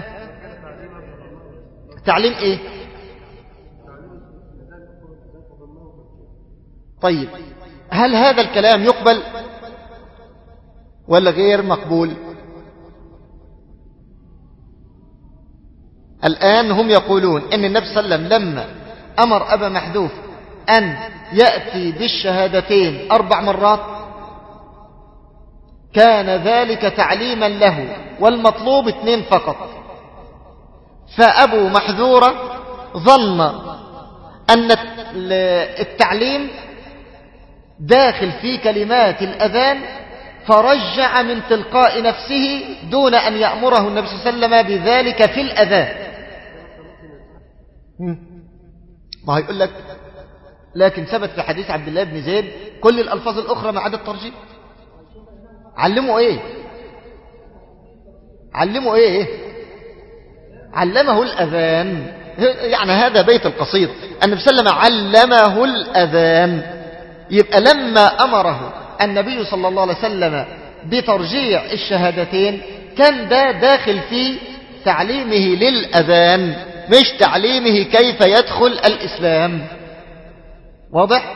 تعليم إيه؟ طيب هل هذا الكلام يقبل ولا غير مقبول؟ الآن هم يقولون إن النبي صلى الله عليه وسلم لما أمر أبا محذوف أن يأتي بالشهادتين أربع مرات كان ذلك تعليما له، والمطلوب اثنين فقط. فأبو محذورة ظن أن التعليم داخل في كلمات الأذان فرجع من تلقاء نفسه دون أن يأمره النبي صلى الله عليه وسلم بذلك في الأذان. ما هيقول لك لكن ثبت في حديث عبد الله بن زيد كل الألفاظ الأخرى ما عدا الترجيح. علموا إيه؟ علموا إيه؟ علمه الأذان. يعني هذا بيت القصيد، النبي صلى الله عليه وسلم علمه الأذان. يبقى لما أمره النبي صلى الله عليه وسلم بترجيع الشهادتين كان ده داخل في تعليمه للأذان، مش تعليمه كيف يدخل الإسلام. واضح؟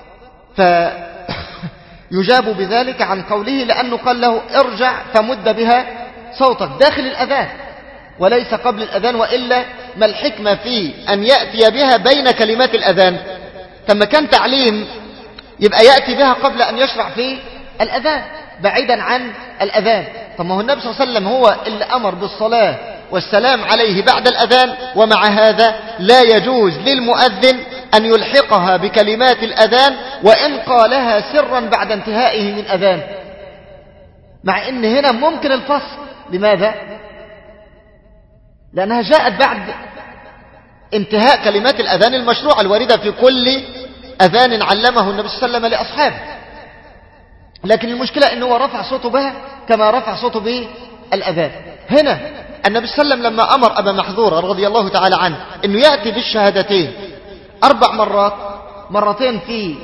فيجاب بذلك عن قوله لأنه قال له ارجع فمد بها صوتك داخل الأذان وليس قبل الأذان، وإلا ما الحكمة في أن يأتي بها بين كلمات الأذان؟ كما كان تعليم يبقى يأتي بها قبل أن يشرع في الأذان بعيدا عن الأذان. طب ما هو النبي صلى الله عليه وسلم هو اللي أمر بالصلاة والسلام عليه بعد الأذان، ومع هذا لا يجوز للمؤذن أن يلحقها بكلمات الأذان وإن قالها سرا بعد انتهائه من أذان، مع أن هنا ممكن الفصل. لماذا؟ لأنها جاءت بعد انتهاء كلمات الأذان المشروع الواردة في كل أذان علمه النبي صلى الله عليه وسلم لأصحابه. لكن المشكلة أنه رفع صوته بها كما رفع صوته بالأذان. هنا النبي صلى الله عليه وسلم لما أمر أبا محذورة رضي الله تعالى عنه أنه يأتي بالشهادتين أربع مرات، مرتين في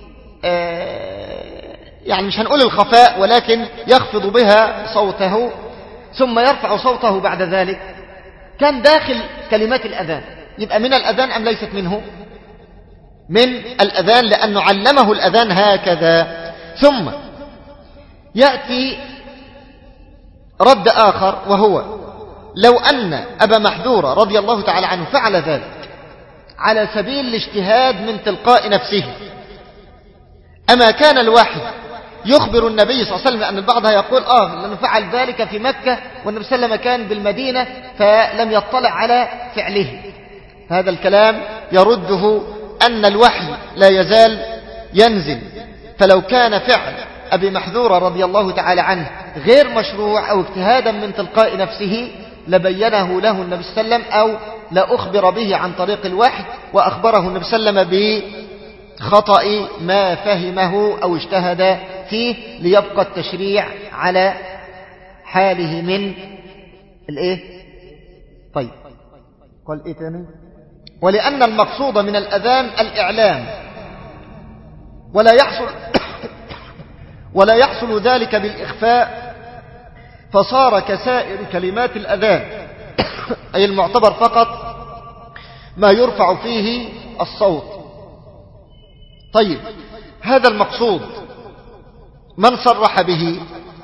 آه يعني مش هنقول الخفاء ولكن يخفض بها صوته ثم يرفع صوته بعد ذلك، كان داخل كلمات الأذان. يبقى من الأذان أم ليست منه؟ من الأذان، لأنه علمه الأذان هكذا. ثم يأتي رد آخر، وهو لو أن أبا محذورة رضي الله تعالى عنه فعل ذلك على سبيل الاجتهاد من تلقاء نفسه، أما كان الواحد يخبر النبي صلى الله عليه وسلم أن البعض يقول آه لأنه فعل ذلك في مكة والنبي صلى الله عليه وسلم كان بالمدينة فلم يطلع على فعله. هذا الكلام يرده أن الوحي لا يزال ينزل، فلو كان فعل أبي محذورة رضي الله تعالى عنه غير مشروع أو اجتهادا من تلقاء نفسه لبينه له النبي صلى الله عليه وسلم، أو لأخبر به عن طريق الوحي وأخبره النبي صلى الله عليه وسلم بخطأ ما فهمه أو اجتهد فيه، ليبقى التشريع على حاله من الإيه؟ طيب قال إيه تاني؟ ولأن المقصود من الأذان الإعلام، ولا يحصل ولا يحصل ذلك بالإخفاء، فصار كسائر كلمات الأذان أي المعتبر فقط ما يرفع فيه الصوت. طيب هذا المقصود من صرح به؟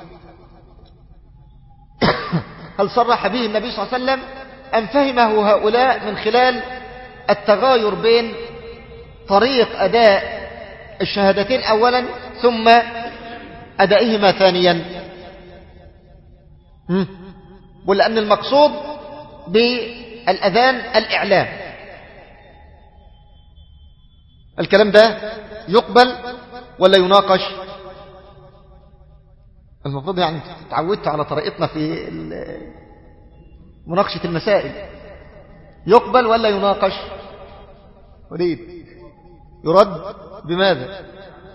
هل صرح به النبي صلى الله عليه وسلم أم فهمه هؤلاء من خلال التغاير بين طريق أداء الشهادتين أولا ثم أدائهما ثانيا؟ ولأن المقصود بالأذان الإعلام. الكلام ده يقبل ولا يناقش؟ المفروض يعني تعودت على طريقتنا في مناقشة المسائل. يقبل ولا يناقش؟ وليد يرد بماذا؟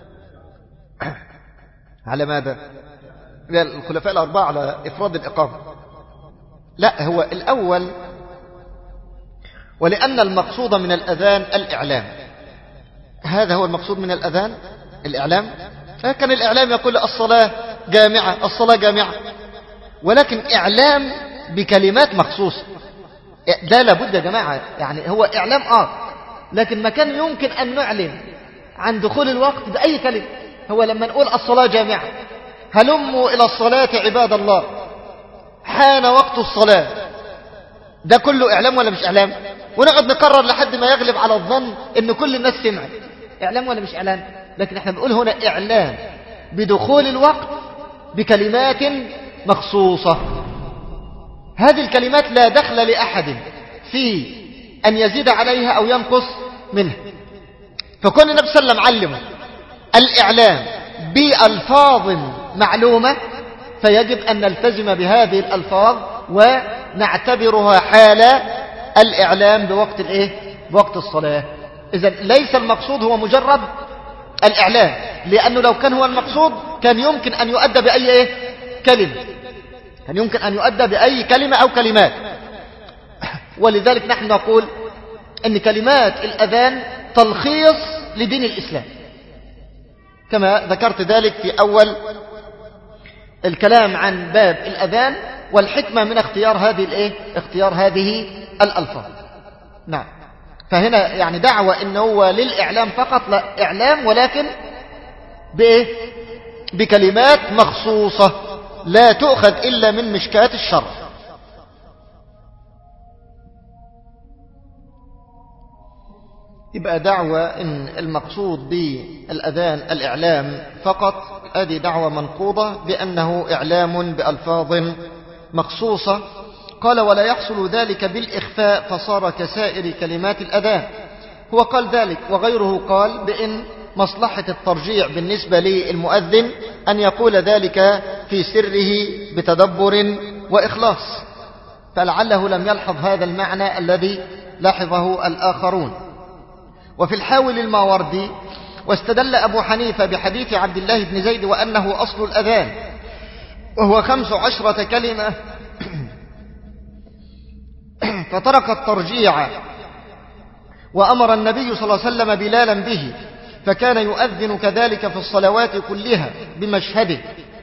على ماذا؟ الخلفاء الأربعة على إفراد الإقامة. لا، هو الأول ولأن المقصود من الأذان الإعلام. هذا هو المقصود من الأذان الإعلام. كان الإعلام يقول الصلاة جامعة، الصلاة جامعة، ولكن إعلام بكلمات مخصوصة. ده لابد يا جماعة، يعني هو إعلام آه لكن ما كان يمكن أن نعلن عن دخول الوقت بأي كلمة. هو لما نقول الصلاة جامعة، هلموا إلى الصلاة عباد الله، حان وقت الصلاة، ده كله إعلام ولا مش إعلام؟ ونقعد نكرر لحد ما يغلب على الظن إن كل الناس سمعت. إعلام ولا مش إعلام؟ لكن احنا بنقول هنا إعلام بدخول الوقت بكلمات مخصوصة. هذه الكلمات لا دخل لأحد في أن يزيد عليها أو ينقص منها. فكون النبي صلى الله عليه وسلم علمه الإعلام بألفاظ معلومة، فيجب أن نلتزم بهذه الألفاظ ونعتبرها حال الإعلام بوقت الإيه؟ بوقت الصلاة. إذن ليس المقصود هو مجرد الإعلام، لأنه لو كان هو المقصود كان يمكن أن يؤدى بأي إيه؟ كلمة، كان يمكن أن يؤدى بأي كلمة أو كلمات. ولذلك نحن نقول أن كلمات الأذان تلخيص لدين الإسلام، كما ذكرت ذلك في أول الكلام عن باب الأذان والحكمة من اختيار هذه الإيه؟ اختيار هذه الألفاظ. نعم. فهنا يعني دعوة إنه هو للإعلام فقط، لا، إعلام ولكن بإيه؟ بكلمات مخصوصة لا تؤخذ إلا من مشكات الشرع. يبقى دعوة إن المقصود بالأذان الإعلام فقط، هذه دعوة منقوضة بأنه إعلام بألفاظ مخصوصة. قال ولا يحصل ذلك بالإخفاء فصار كسائر كلمات الأذان. هو قال ذلك، وغيره قال بأن مصلحة الترجيع بالنسبة للمؤذن أن يقول ذلك في سره بتدبر وإخلاص، فلعله لم يلحظ هذا المعنى الذي لاحظه الآخرون. وفي الحاول الماوردي واستدل أبو حنيفة بحديث عبد الله بن زيد وأنه أصل الأذان وهو خمس عشرة كلمة فترك الترجيع، وأمر النبي صلى الله عليه وسلم بلالا به، فكان يؤذن كذلك في الصلوات كلها بمشهده.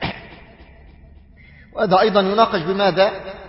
وهذا أيضا يناقش بماذا؟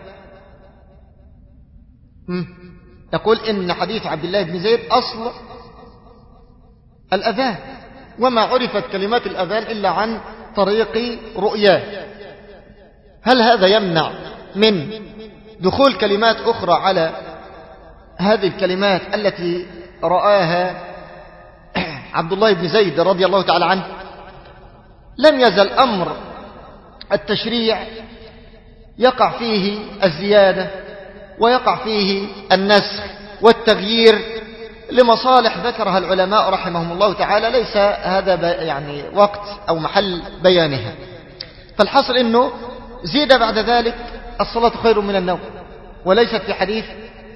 يقول إن حديث عبد الله بن زيد أصل الأذان، وما عرفت كلمات الأذان إلا عن طريق رؤياه. هل هذا يمنع من دخول كلمات أخرى على هذه الكلمات التي رآها عبد الله بن زيد رضي الله تعالى عنه؟ لم يزل أمر التشريع يقع فيه الزيادة ويقع فيه النسخ والتغيير لمصالح ذكرها العلماء رحمهم الله تعالى، ليس هذا يعني وقت أو محل بيانها. فالحصل أنه زيد بعد ذلك الصلاة خير من النوم، وليست في حديث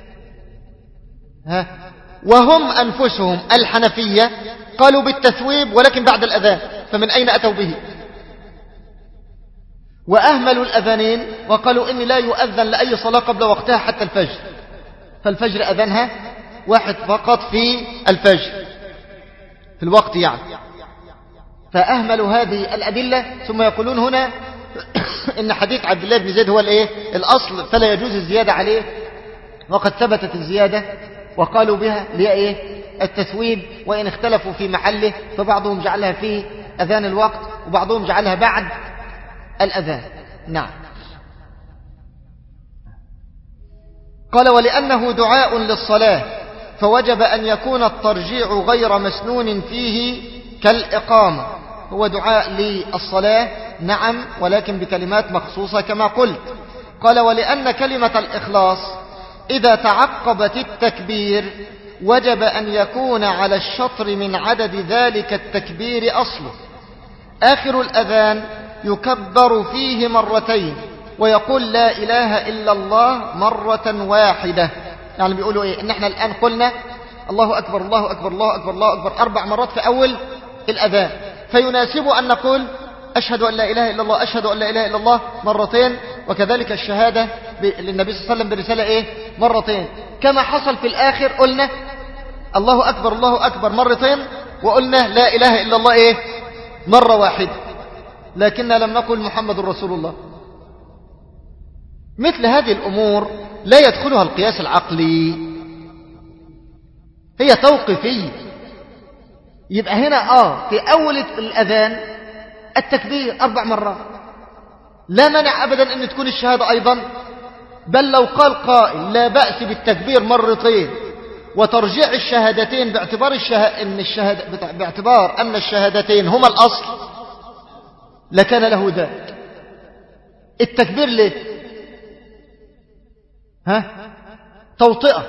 ها وهم أنفسهم الحنفية قالوا بالتثويب ولكن بعد الأذان، فمن أين أتوا به؟ وأهملوا الأذانين وقالوا إني لا يؤذن لأي صلاة قبل وقتها حتى الفجر، فالفجر أذنها واحد فقط في الفجر في الوقت يعني. فأهملوا هذه الأدلة، ثم يقولون هنا إن حديث عبد الله بن زيد هو الإيه؟ الأصل، فلا يجوز الزيادة عليه، وقد ثبتت الزيادة وقالوا بها لإيه؟ التثويب، وإن اختلفوا في محله، فبعضهم جعلها في أذان الوقت وبعضهم جعلها بعد الأذان. نعم. قال ولأنه دعاء للصلاة فوجب أن يكون الترجيع غير مسنون فيه كالإقامة. هو دعاء للصلاة نعم، ولكن بكلمات مخصوصة كما قلت. قال ولأن كلمة الإخلاص إذا تعقبت التكبير وجب أن يكون على الشطر من عدد ذلك التكبير أصله. آخر الأذان يكبر فيه مرتين ويقول لا إله إلا الله مرة واحدة. يعني بيقولوا إيه؟ إن احنا الآن قلنا الله أكبر الله أكبر الله أكبر الله أكبر أربع مرات في أول الأذان، فيناسب أن نقول أشهد أن لا إله إلا الله أشهد أن لا إله إلا الله مرتين، وكذلك الشهادة للنبي صلى الله عليه وسلم برسالة إيه؟ مرتين. كما حصل في الآخر قلنا الله أكبر الله أكبر مرتين، وقلنا لا إله إلا الله إيه؟ مرة واحدة لكننا لم نقل محمد رسول الله. مثل هذه الأمور لا يدخلها القياس العقلي، هي توقيفية. يبقى هنا آه في أول الأذان التكبير أربع مرات، لا مانع أبدا أن تكون الشهادة أيضا، بل لو قال قائل لا بأس بالتكبير مرتين وترجيع الشهادتين باعتبار, الشه... إن الشهاد... باعتبار أن الشهادتين هما الأصل لكان له ذلك. التكبير ليه؟ ها؟ توطئة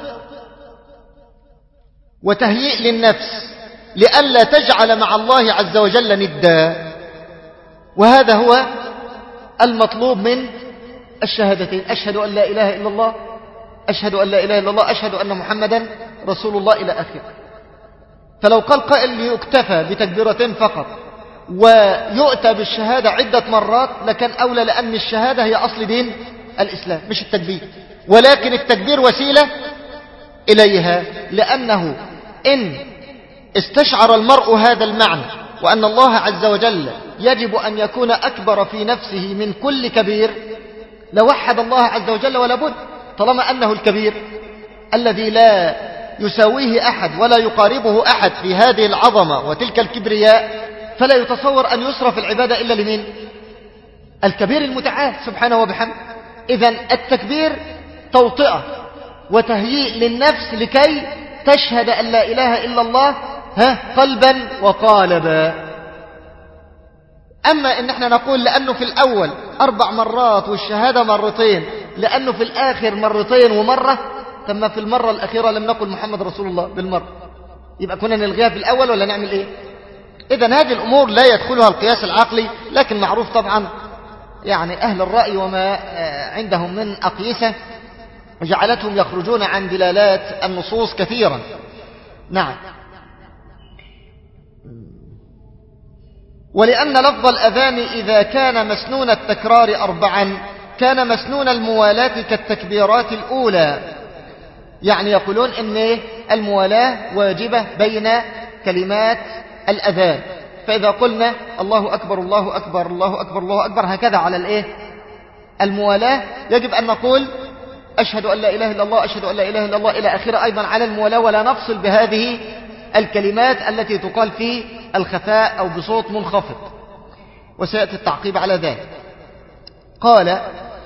وتهيئ للنفس لئلا تجعل مع الله عز وجل ندا، وهذا هو المطلوب من الشهادتين. أشهد أن لا إله إلا الله، أشهد أن لا إله إلا الله، أشهد أن محمدا رسول الله إلى آخره. فلو قال قائل ليكتفى بتكبيرتين فقط ويؤتى بالشهادة عدة مرات لكان أولى، لأن الشهادة هي أصل دين الإسلام مش التكبير، ولكن التكبير وسيلة إليها، لأنه إن استشعر المرء هذا المعنى وأن الله عز وجل يجب أن يكون أكبر في نفسه من كل كبير لوحد الله عز وجل، ولا بد طالما أنه الكبير الذي لا يساويه أحد ولا يقاربه أحد في هذه العظمة وتلك الكبرياء، فلا يتصور أن يصرف العبادة إلا لمن؟ الكبير المتعال سبحانه وبحمده. إذن التكبير توطئة وتهيئ للنفس لكي تشهد أن لا إله إلا الله ها قلبا وقالبا. أما إن احنا نقول لأنه في الأول أربع مرات والشهادة مرتين، لأنه في الآخر مرتين ومرة، ثم في المرة الأخيرة لم نقل محمد رسول الله بالمرة، يبقى كنا نلغيها في الأول ولا نعمل إيه؟ إذن هذه الأمور لا يدخلها القياس العقلي، لكن معروف طبعا يعني أهل الرأي وما عندهم من أقيسة جعلتهم يخرجون عن دلالات النصوص كثيرا. نعم. ولأن لفظ الأذان إذا كان مسنون التكرار أربعا كان مسنون الموالاة كالتكبيرات الأولى، يعني يقولون إن الموالاة واجبة بين كلمات الأذان، فإذا قلنا الله أكبر الله أكبر الله أكبر الله أكبر هكذا على الإيه؟ الموالاة، يجب أن نقول أشهد أن لا إله إلا الله أشهد أن لا إله إلا الله إلى آخره أيضا على الموالاة، ولا نفصل بهذه الكلمات التي تقال في الخفاء أو بصوت منخفض، وسيأتي التعقيب على ذلك. قال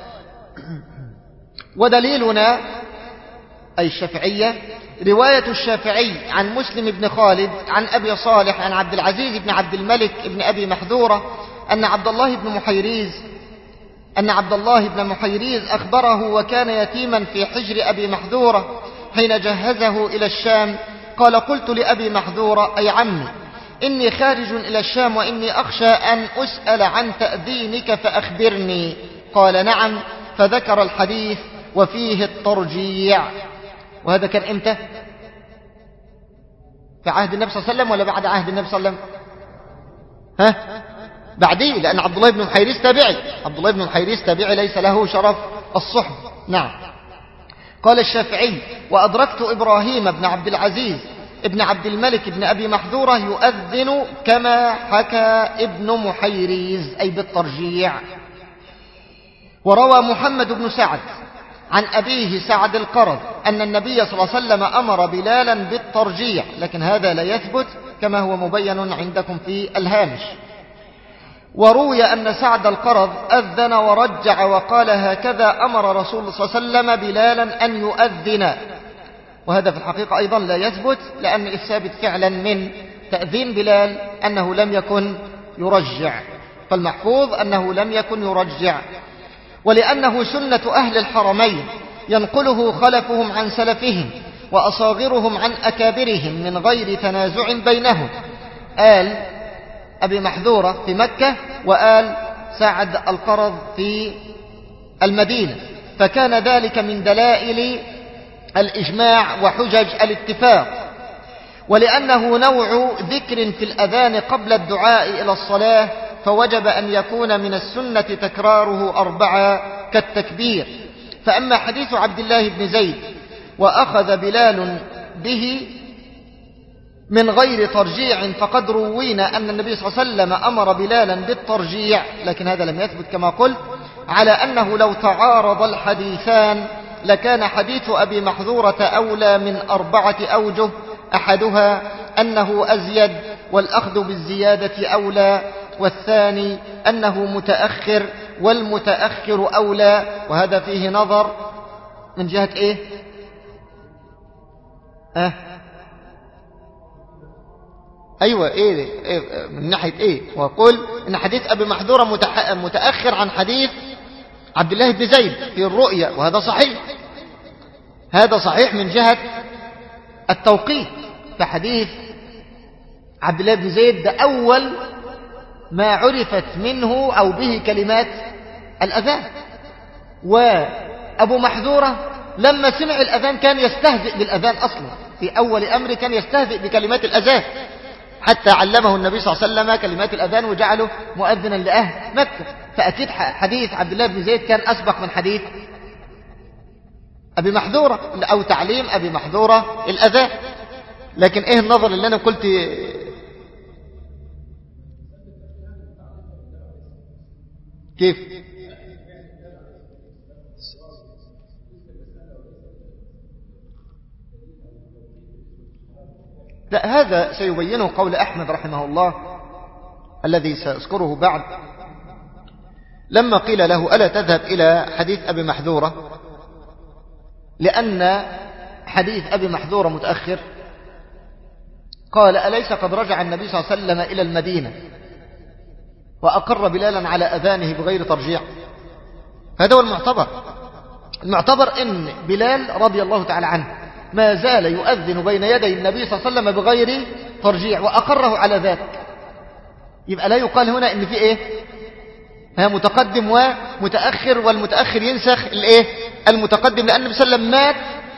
ودليلنا أي الشافعية رواية الشافعي عن مسلم بن خالد عن أبي صالح عن عبد العزيز بن عبد الملك بن أبي محذورة أن عبد الله بن محيريز أن عبد الله بن محيريز أخبره وكان يتيما في حجر أبي محذورة حين جهزه إلى الشام، قال قلت لأبي محذورة أي عمي إني خارج إلى الشام وإني أخشى أن أسأل عن تأذينك فأخبرني، قال نعم، فذكر الحديث وفيه الترجيع. وهذا كان إمتى؟ في عهد النبي صلى الله عليه وسلم ولا بعد عهد النبي صلى الله عليه وسلم؟ ها؟ بعديه، لأن عبد الله بن محيريز تابعي، عبد الله بن محيريز تابعي ليس له شرف الصحبة. نعم. قال الشافعي وأدركت إبراهيم بن عبد العزيز ابن عبد الملك بن أبي محذورة يؤذن كما حكى ابن محيريز أي بالترجيع. وروى محمد بن سعد عن أبيه سعد القرظ أن النبي صلى الله عليه وسلم أمر بلالا بالترجيع، لكن هذا لا يثبت كما هو مبين عندكم في الهامش. وروي أن سعد القرظ أذن ورجع وقال هكذا أمر رسول الله صلى الله عليه وسلم بلالا أن يؤذن، وهذا في الحقيقة أيضا لا يثبت، لأن الثابت فعلا من تأذين بلال أنه لم يكن يرجع، فالمحفوظ أنه لم يكن يرجع. ولأنه سنة أهل الحرمين ينقله خلفهم عن سلفهم وأصاغرهم عن أكابرهم من غير تنازع بينهم، آل أبي محذورة في مكة وآل سعد القرظ في المدينة، فكان ذلك من دلائل الإجماع وحجج الاتفاق. ولأنه نوع ذكر في الأذان قبل الدعاء إلى الصلاة فوجب أن يكون من السنة تكراره أربعة كالتكبير. فأما حديث عبد الله بن زيد وأخذ بلال به من غير ترجيع، فقد روينا أن النبي صلى الله عليه وسلم أمر بلالا بالترجيع، لكن هذا لم يثبت كما قلت، على أنه لو تعارض الحديثان لكان حديث أبي محذورة أولى من أربعة أوجه، أحدها أنه أزيد والأخذ بالزيادة أولى، والثاني أنه متأخر والمتأخر أولى، وهذا فيه نظر من جهة إيه؟ أه؟ أيوة إيه, إيه من ناحية إيه؟ وقل إن حديث أبي محذورة متأخر عن حديث عبد الله بن زيد في الرؤيا، وهذا صحيح، هذا صحيح من جهة التوقيت. فحديث عبد الله بن زيد ده أول ما عرفت منه أو به كلمات الأذان، وأبو محذورة لما سمع الأذان كان يستهزئ بالأذان أصلا، في أول أمر كان يستهزئ بكلمات الأذان، حتى علمه النبي صلى الله عليه وسلم كلمات الأذان وجعله مؤذنا لأهل مكة. فأكيد حديث عبد الله بن زيد كان أسبق من حديث أبي محذورة أو تعليم أبي محذورة الأذان. لكن إيه النظر اللي أنا قلت كيف؟ لا، هذا سيبينه قول أحمد رحمه الله الذي سأذكره بعد، لما قيل له ألا تذهب إلى حديث أبي محذورة لأن حديث أبي محذورة متأخر، قال أليس قد رجع النبي صلى الله عليه وسلم إلى المدينة وأقر بلالا على أذانه بغير ترجيع؟ هذا هو المعتبر. المعتبر إن بلال رضي الله تعالى عنه ما زال يؤذن بين يدي النبي صلى الله عليه وسلم بغير ترجيع وأقره على ذلك. يبقى لا يقال هنا إن في إيه؟ ها متقدم ومتأخر، والمتأخر ينسخ الإيه؟ المتقدم، لأن النبي صلى الله عليه وسلم مات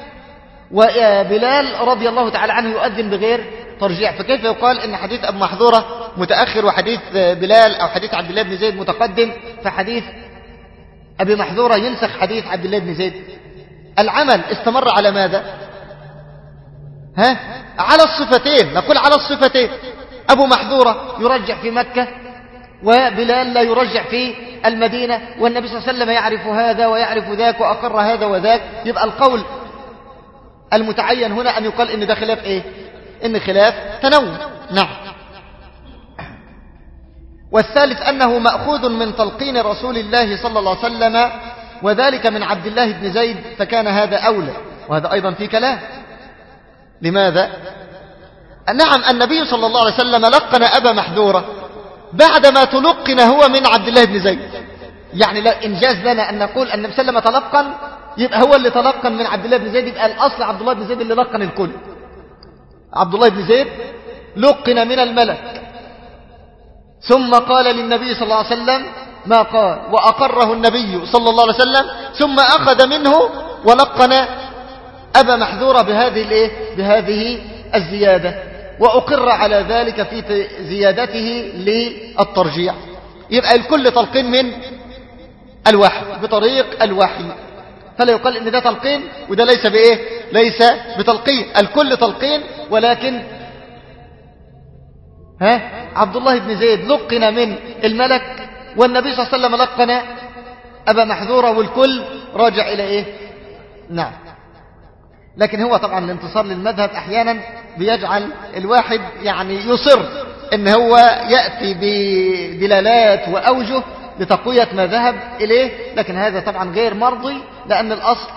وبلال رضي الله تعالى عنه يؤذن بغير ترجيع، فكيف يقال إن حديث أبو محذورة متأخر وحديث بلال أو حديث عبد الله بن زيد متقدم، فحديث أبي محذورة ينسخ حديث عبد الله بن زيد؟ العمل استمر على ماذا؟ ها؟ على الصفتين، نقول على الصفتين. أبو محذورة يرجع في مكة وبلال لا يرجع في المدينة، والنبي صلى الله عليه وسلم يعرف هذا ويعرف ذاك وأقر هذا وذاك. يبقى القول المتعين هنا أن يقال إن ده خلاف إيه؟ إن خلاف تنوع. نعم. والثالث أنه مأخوذ من تلقين رسول الله صلى الله عليه وسلم، وذلك من عبد الله بن زيد، فكان هذا أولى، وهذا أيضا في كلام. لماذا؟ نعم، النبي صلى الله عليه وسلم لقن أبا محذورة بعدما تلقن هو من عبد الله بن زيد، يعني لا إنجاز لنا أن نقول أن النبي صلى الله عليه وسلم تلقن، يبقى هو اللي تلقن من عبد الله بن زيد، يبقى الأصل عبد الله بن زيد اللي لقن الكل. عبد الله بن زيد لقن من الملك، ثم قال للنبي صلى الله عليه وسلم ما قال، وأقره النبي صلى الله عليه وسلم، ثم أخذ منه ولقن أبا محذورة بهذه الإيه؟ بهذه الزيادة، وأقر على ذلك في زيادته للترجيع. يبقى الكل تلقين من الوحي بطريق الوحي، فلا يقال إن ده تلقين وده ليس بإيه؟ ليس بتلقين، الكل تلقين. ولكن ها عبد الله بن زيد لقن من الملك، والنبي صلى الله عليه وسلم لقن أبا محذورة، والكل راجع إلى إيه؟ نعم. لكن هو طبعا الانتصار للمذهب أحيانا بيجعل الواحد يعني يصر إن هو يأتي بدلالات وأوجه لتقوية ما ذهب إليه، لكن هذا طبعا غير مرضي، لأن الأصل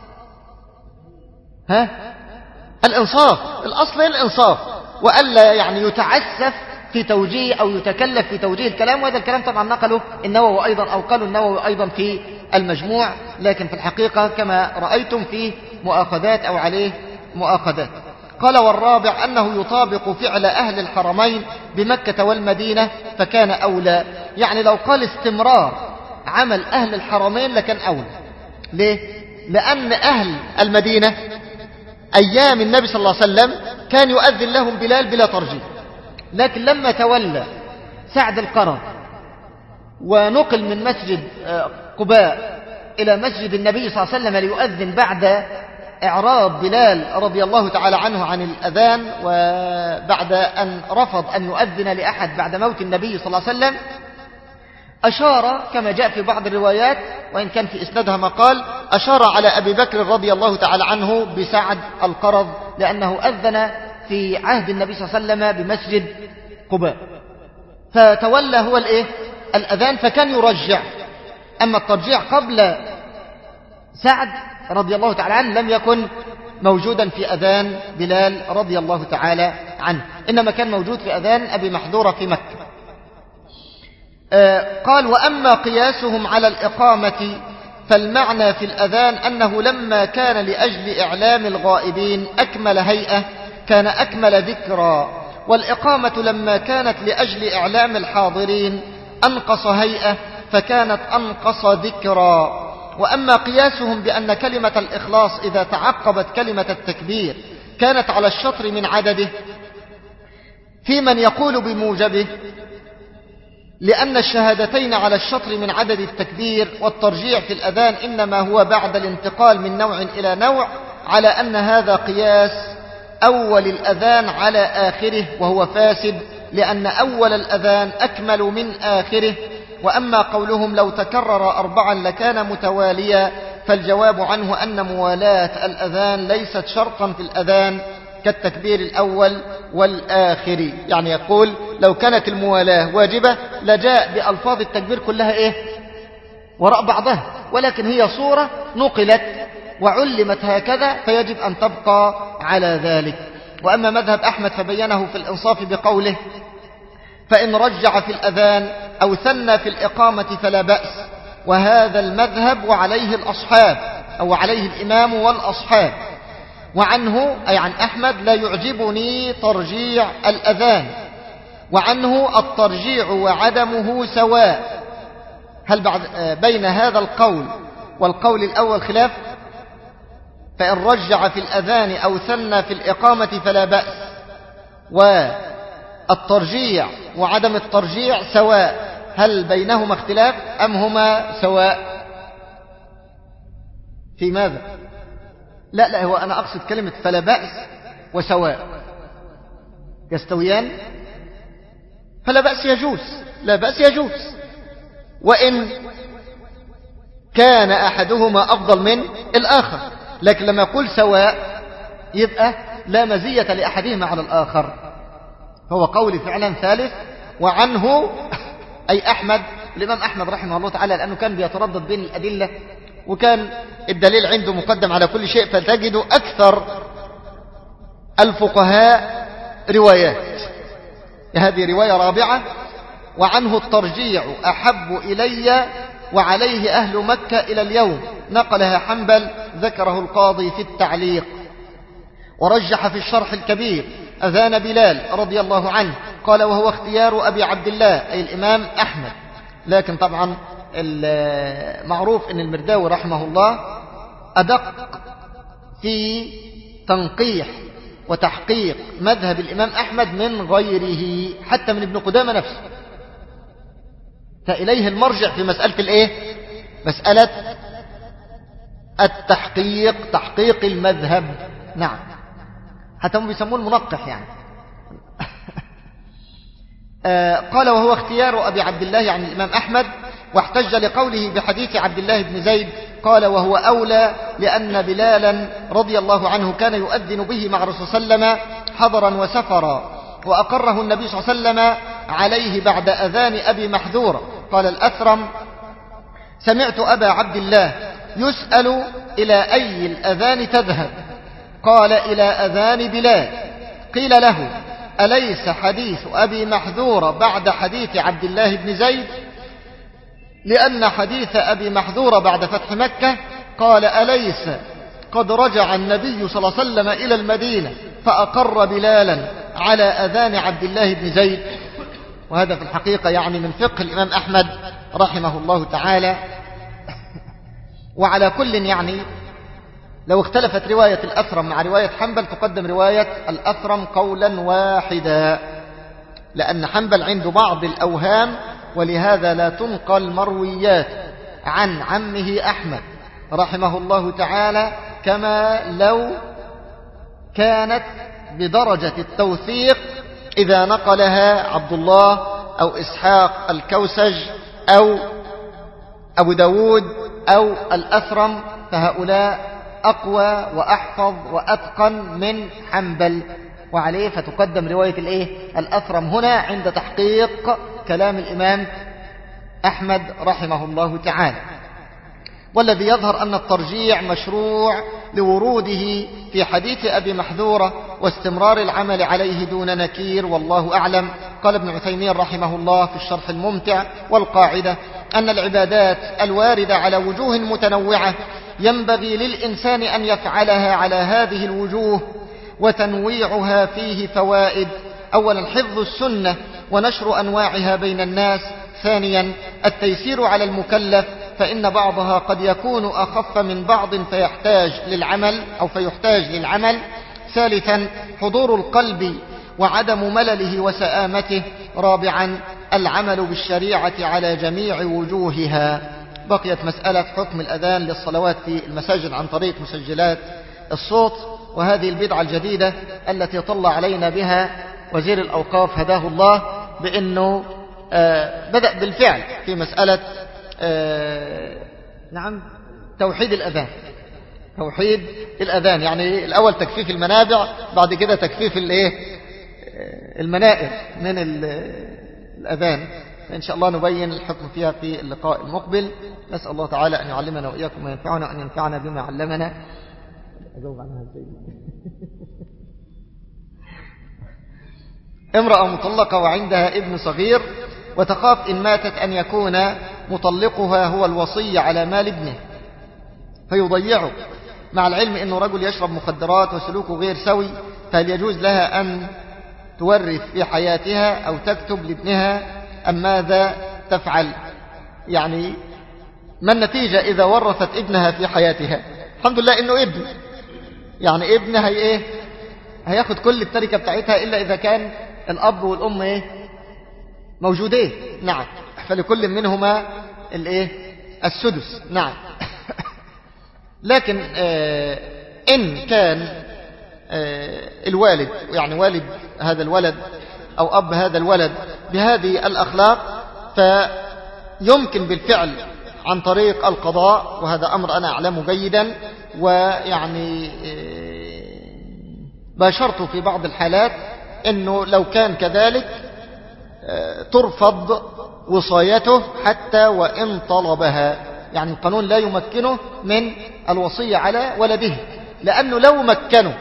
ها الإنصاف، الأصل الإنصاف، وألا يعني يتعسف في توجيه أو يتكلف في توجيه الكلام. وهذا الكلام طبعا نقله النووي أيضا، أو قالوا النووي أيضا في المجموع، لكن في الحقيقة كما رأيتم فيه مؤاخذات أو عليه مؤاخذات. قال والرابع أنه يطابق فعل أهل الحرمين بمكة والمدينة فكان أولى، يعني لو قال استمرار عمل أهل الحرمين لكان أولى. ليه؟ لأن أهل المدينة أيام النبي صلى الله عليه وسلم كان يؤذن لهم بلال بلا ترجيح، لكن لما تولى سعد القرن ونقل من مسجد قباء إلى مسجد النبي صلى الله عليه وسلم ليؤذن بعد إعراض بلال رضي الله تعالى عنه عن الأذان، وبعد أن رفض أن يؤذن لأحد بعد موت النبي صلى الله عليه وسلم، أشار كما جاء في بعض الروايات وإن كان في إسنادها مقال، أشار على أبي بكر رضي الله تعالى عنه بسعد القرظ، لأنه أذن في عهد النبي صلى الله عليه وسلم بمسجد قباء، فتولى هو الإيه؟ الأذان، فكان يرجع. أما الترجيع قبل سعد رضي الله تعالى عنه لم يكن موجودا في أذان بلال رضي الله تعالى عنه، إنما كان موجود في أذان أبي محذورة في مكة. آه قال: وأما قياسهم على الإقامة فالمعنى في الأذان أنه لما كان لأجل إعلام الغائبين أكمل هيئة كان أكمل ذكرى، والإقامة لما كانت لأجل إعلام الحاضرين أنقص هيئة فكانت أنقص ذكرى. وأما قياسهم بأن كلمة الإخلاص إذا تعقبت كلمة التكبير كانت على الشطر من عدده في من يقول بموجبه، لأن الشهادتين على الشطر من عدد التكبير، والترجيع في الأذان إنما هو بعد الانتقال من نوع إلى نوع، على أن هذا قياس أول الأذان على آخره، وهو فاسد لأن أول الأذان أكمل من آخره. وأما قولهم لو تكرر أربعا لكان متواليا، فالجواب عنه أن موالاة الأذان ليست شرطا في الأذان كالتكبير الأول والآخر. يعني يقول لو كانت الموالاة واجبة لجاء بألفاظ التكبير كلها إيه؟ وراء بعضها، ولكن هي صورة نقلت وعلمت هكذا فيجب أن تبقى على ذلك. وأما مذهب أحمد فبينه في الإنصاف بقوله: فإن رجع في الأذان أو ثنى في الإقامة فلا بأس، وهذا المذهب وعليه الأصحاب أو عليه الإمام والأصحاب. وعنه أي عن أحمد: لا يعجبني ترجيع الأذان، وعنه الترجيع وعدمه سواء. هل بعد بين هذا القول والقول الأول خلاف؟ فإن رجع في الأذان أو ثنى في الإقامة فلا بأس، والترجيع وعدم الترجيع سواء. هل بينهما اختلاف أم هما سواء؟ في ماذا؟ لا لا هو أنا أقصد كلمة فلا بأس وسواء يستويان. فلا بأس يجوز، لا بأس يجوز، وإن كان أحدهما أفضل من الآخر. لكن لما يقول سواء يبقى لا مزية لأحدهما على الآخر. هو قول فعلا ثالث. وعنه أي أحمد، الإمام أحمد رحمه الله تعالى، لأنه كان بيتردد بين الأدلة وكان الدليل عنده مقدم على كل شيء، فتجد أكثر الفقهاء روايات. هذه رواية رابعة. وعنه الترجيع أحب إلي وعليه أهل مكة إلى اليوم، نقلها حنبل، ذكره القاضي في التعليق. ورجح في الشرح الكبير أذان بلال رضي الله عنه، قال وهو اختيار أبي عبد الله أي الإمام أحمد. لكن طبعا المعروف أن المرداوي رحمه الله أدق في تنقيح وتحقيق مذهب الإمام أحمد من غيره، حتى من ابن قدامة نفسه. فإليه المرجع في مسألة الإيه؟ مسألة التحقيق، تحقيق المذهب. نعم، حتى هم بيسموه المنقح يعني. آه قال وهو اختيار أبي عبد الله يعني الإمام أحمد، واحتج لقوله بحديث عبد الله بن زيد، قال وهو أولى لأن بلالا رضي الله عنه كان يؤذن به مع الرسول صلى الله عليه وسلم حضرا وسفرا، وأقره النبي صلى الله عليه وسلم عليه بعد أذان أبي محذورة. قال الأثرم سمعت أبا عبد الله يسأل إلى أي الأذان تذهب؟ قال إلى أذان بلال. قيل له أليس حديث أبي محذورة بعد حديث عبد الله بن زيد؟ لأن حديث أبي محذورة بعد فتح مكة. قال أليس قد رجع النبي صلى الله عليه وسلم إلى المدينة فأقر بلالا على أذان عبد الله بن زيد؟ وهذا في الحقيقة يعني من فقه الإمام أحمد رحمه الله تعالى. وعلى كل يعني لو اختلفت رواية الأثرم مع رواية حنبل تقدم رواية الأثرم قولا واحدا، لأن حنبل عنده بعض الأوهام، ولهذا لا تنقل مرويات عن عمه أحمد رحمه الله تعالى كما لو كانت بدرجة التوثيق إذا نقلها عبد الله أو إسحاق الكوسج أو أبو داود أو الأثرم، فهؤلاء أقوى وأحفظ وأتقن من حنبل، وعليه فتقدم رواية الإيه؟ الأثرم هنا عند تحقيق كلام الإمام أحمد رحمه الله تعالى. والذي يظهر أن الترجيع مشروع لوروده في حديث أبي محذورة واستمرار العمل عليه دون نكير، والله أعلم. قال ابن عثيمين رحمه الله في الشرح الممتع والقاعدة أن العبادات الواردة على وجوه متنوعة ينبغي للإنسان أن يفعلها على هذه الوجوه، وتنويعها فيه فوائد: أولا حفظ السنة ونشر أنواعها بين الناس، ثانيا التيسير على المكلف فإن بعضها قد يكون أخف من بعض فيحتاج للعمل أو فيحتاج للعمل، ثالثا حضور القلب وعدم ملله وسآمته، رابعا العمل بالشريعة على جميع وجوهها. بقيت مسألة حكم الأذان للصلوات في المساجد عن طريق مسجلات الصوت، وهذه البدعة الجديدة التي طلع علينا بها وزير الأوقاف هداه الله، بأنه آه بدأ بالفعل في مسألة آه نعم توحيد الأذان. توحيد الأذان يعني الأول تكفيف المنابع، بعد كده تكفيف الايه المنائر من الأذان. إن شاء الله نبين الحكم فيها في اللقاء المقبل. نسأل الله تعالى أن يعلمنا وإياكم وينفعنا وأن ينفعنا بما علمنا. أجاوب عنها ازاي؟ امرأة مطلقة وعندها ابن صغير وتخاف إن ماتت أن يكون مطلقها هو الوصي على مال ابنه فيضيعه، مع العلم أنه رجل يشرب مخدرات وسلوكه غير سوي، فهل يجوز لها أن تورث في حياتها أو تكتب لابنها أم ماذا تفعل؟ يعني ما النتيجة إذا ورثت ابنها في حياتها؟ الحمد لله إنه ابن، يعني ابنها هي إيه؟ هياخد كل التركة بتاعتها إلا إذا كان الأب والأم إيه؟ موجودين. نعم، فلكل منهما الإيه؟ السدس. نعم. لكن آه إن كان آه الوالد يعني والد هذا الولد أو أب هذا الولد بهذه الأخلاق، فيمكن بالفعل عن طريق القضاء، وهذا أمر أنا أعلمه جيدا، ويعني باشرت في بعض الحالات أنه لو كان كذلك ترفض وصايته حتى وإن طلبها، يعني القانون لا يمكنه من الوصية على ولده، لأنه لو مكنه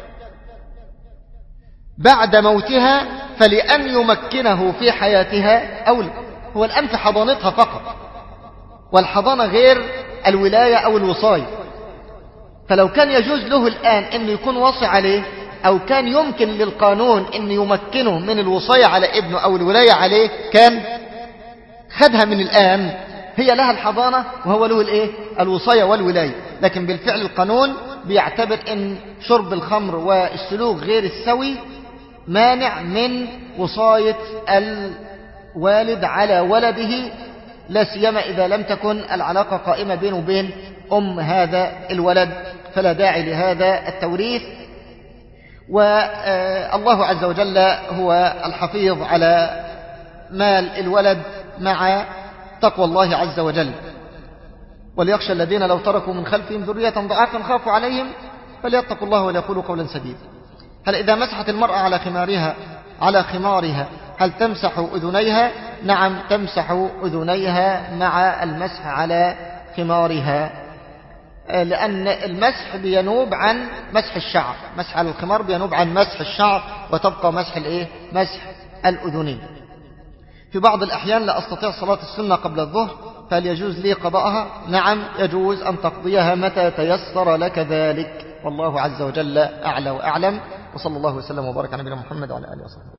بعد موتها فلأن يمكنه في حياتها أولى. هو الآن في حضانتها فقط، والحضانة غير الولاية أو الوصاية، فلو كان يجوز له الآن أن يكون وصي عليه، أو كان يمكن للقانون أن يمكنه من الوصاية على ابنه أو الولاية عليه، كان خدها من الآن، هي لها الحضانة وهو له الإيه؟ الوصاية والولاية. لكن بالفعل القانون بيعتبر أن شرب الخمر والسلوك غير السوي مانع من وصاية الوالد على ولده، لا سيما إذا لم تكن العلاقة قائمة بينه وبين أم هذا الولد، فلا داعي لهذا التوريث. والله عز وجل هو الحفيظ على مال الولد مع تقوى الله عز وجل. وليخشى الذين لو تركوا من خلفهم ذرية ضعافا خافوا عليهم فليتقوا الله وليقولوا قولا سديدا. هل إذا مسحت المرأة على خمارها على خمارها هل تمسح أذنيها؟ نعم، تمسح أذنيها مع المسح على خمارها، لأن المسح بينوب عن مسح الشعر، مسح على الخمار بينوب عن مسح الشعر، وتبقى مسح الإيه؟ مسح الأذنين. في بعض الأحيان لا أستطيع صلاة السنة قبل الظهر، فهل يجوز لي قضاءها؟ نعم، يجوز أن تقضيها متى تيسر لك ذلك، والله عز وجل أعلى وأعلم. وصلى الله وسلم وبارك على نبينا محمد وعلى آله وصحبه.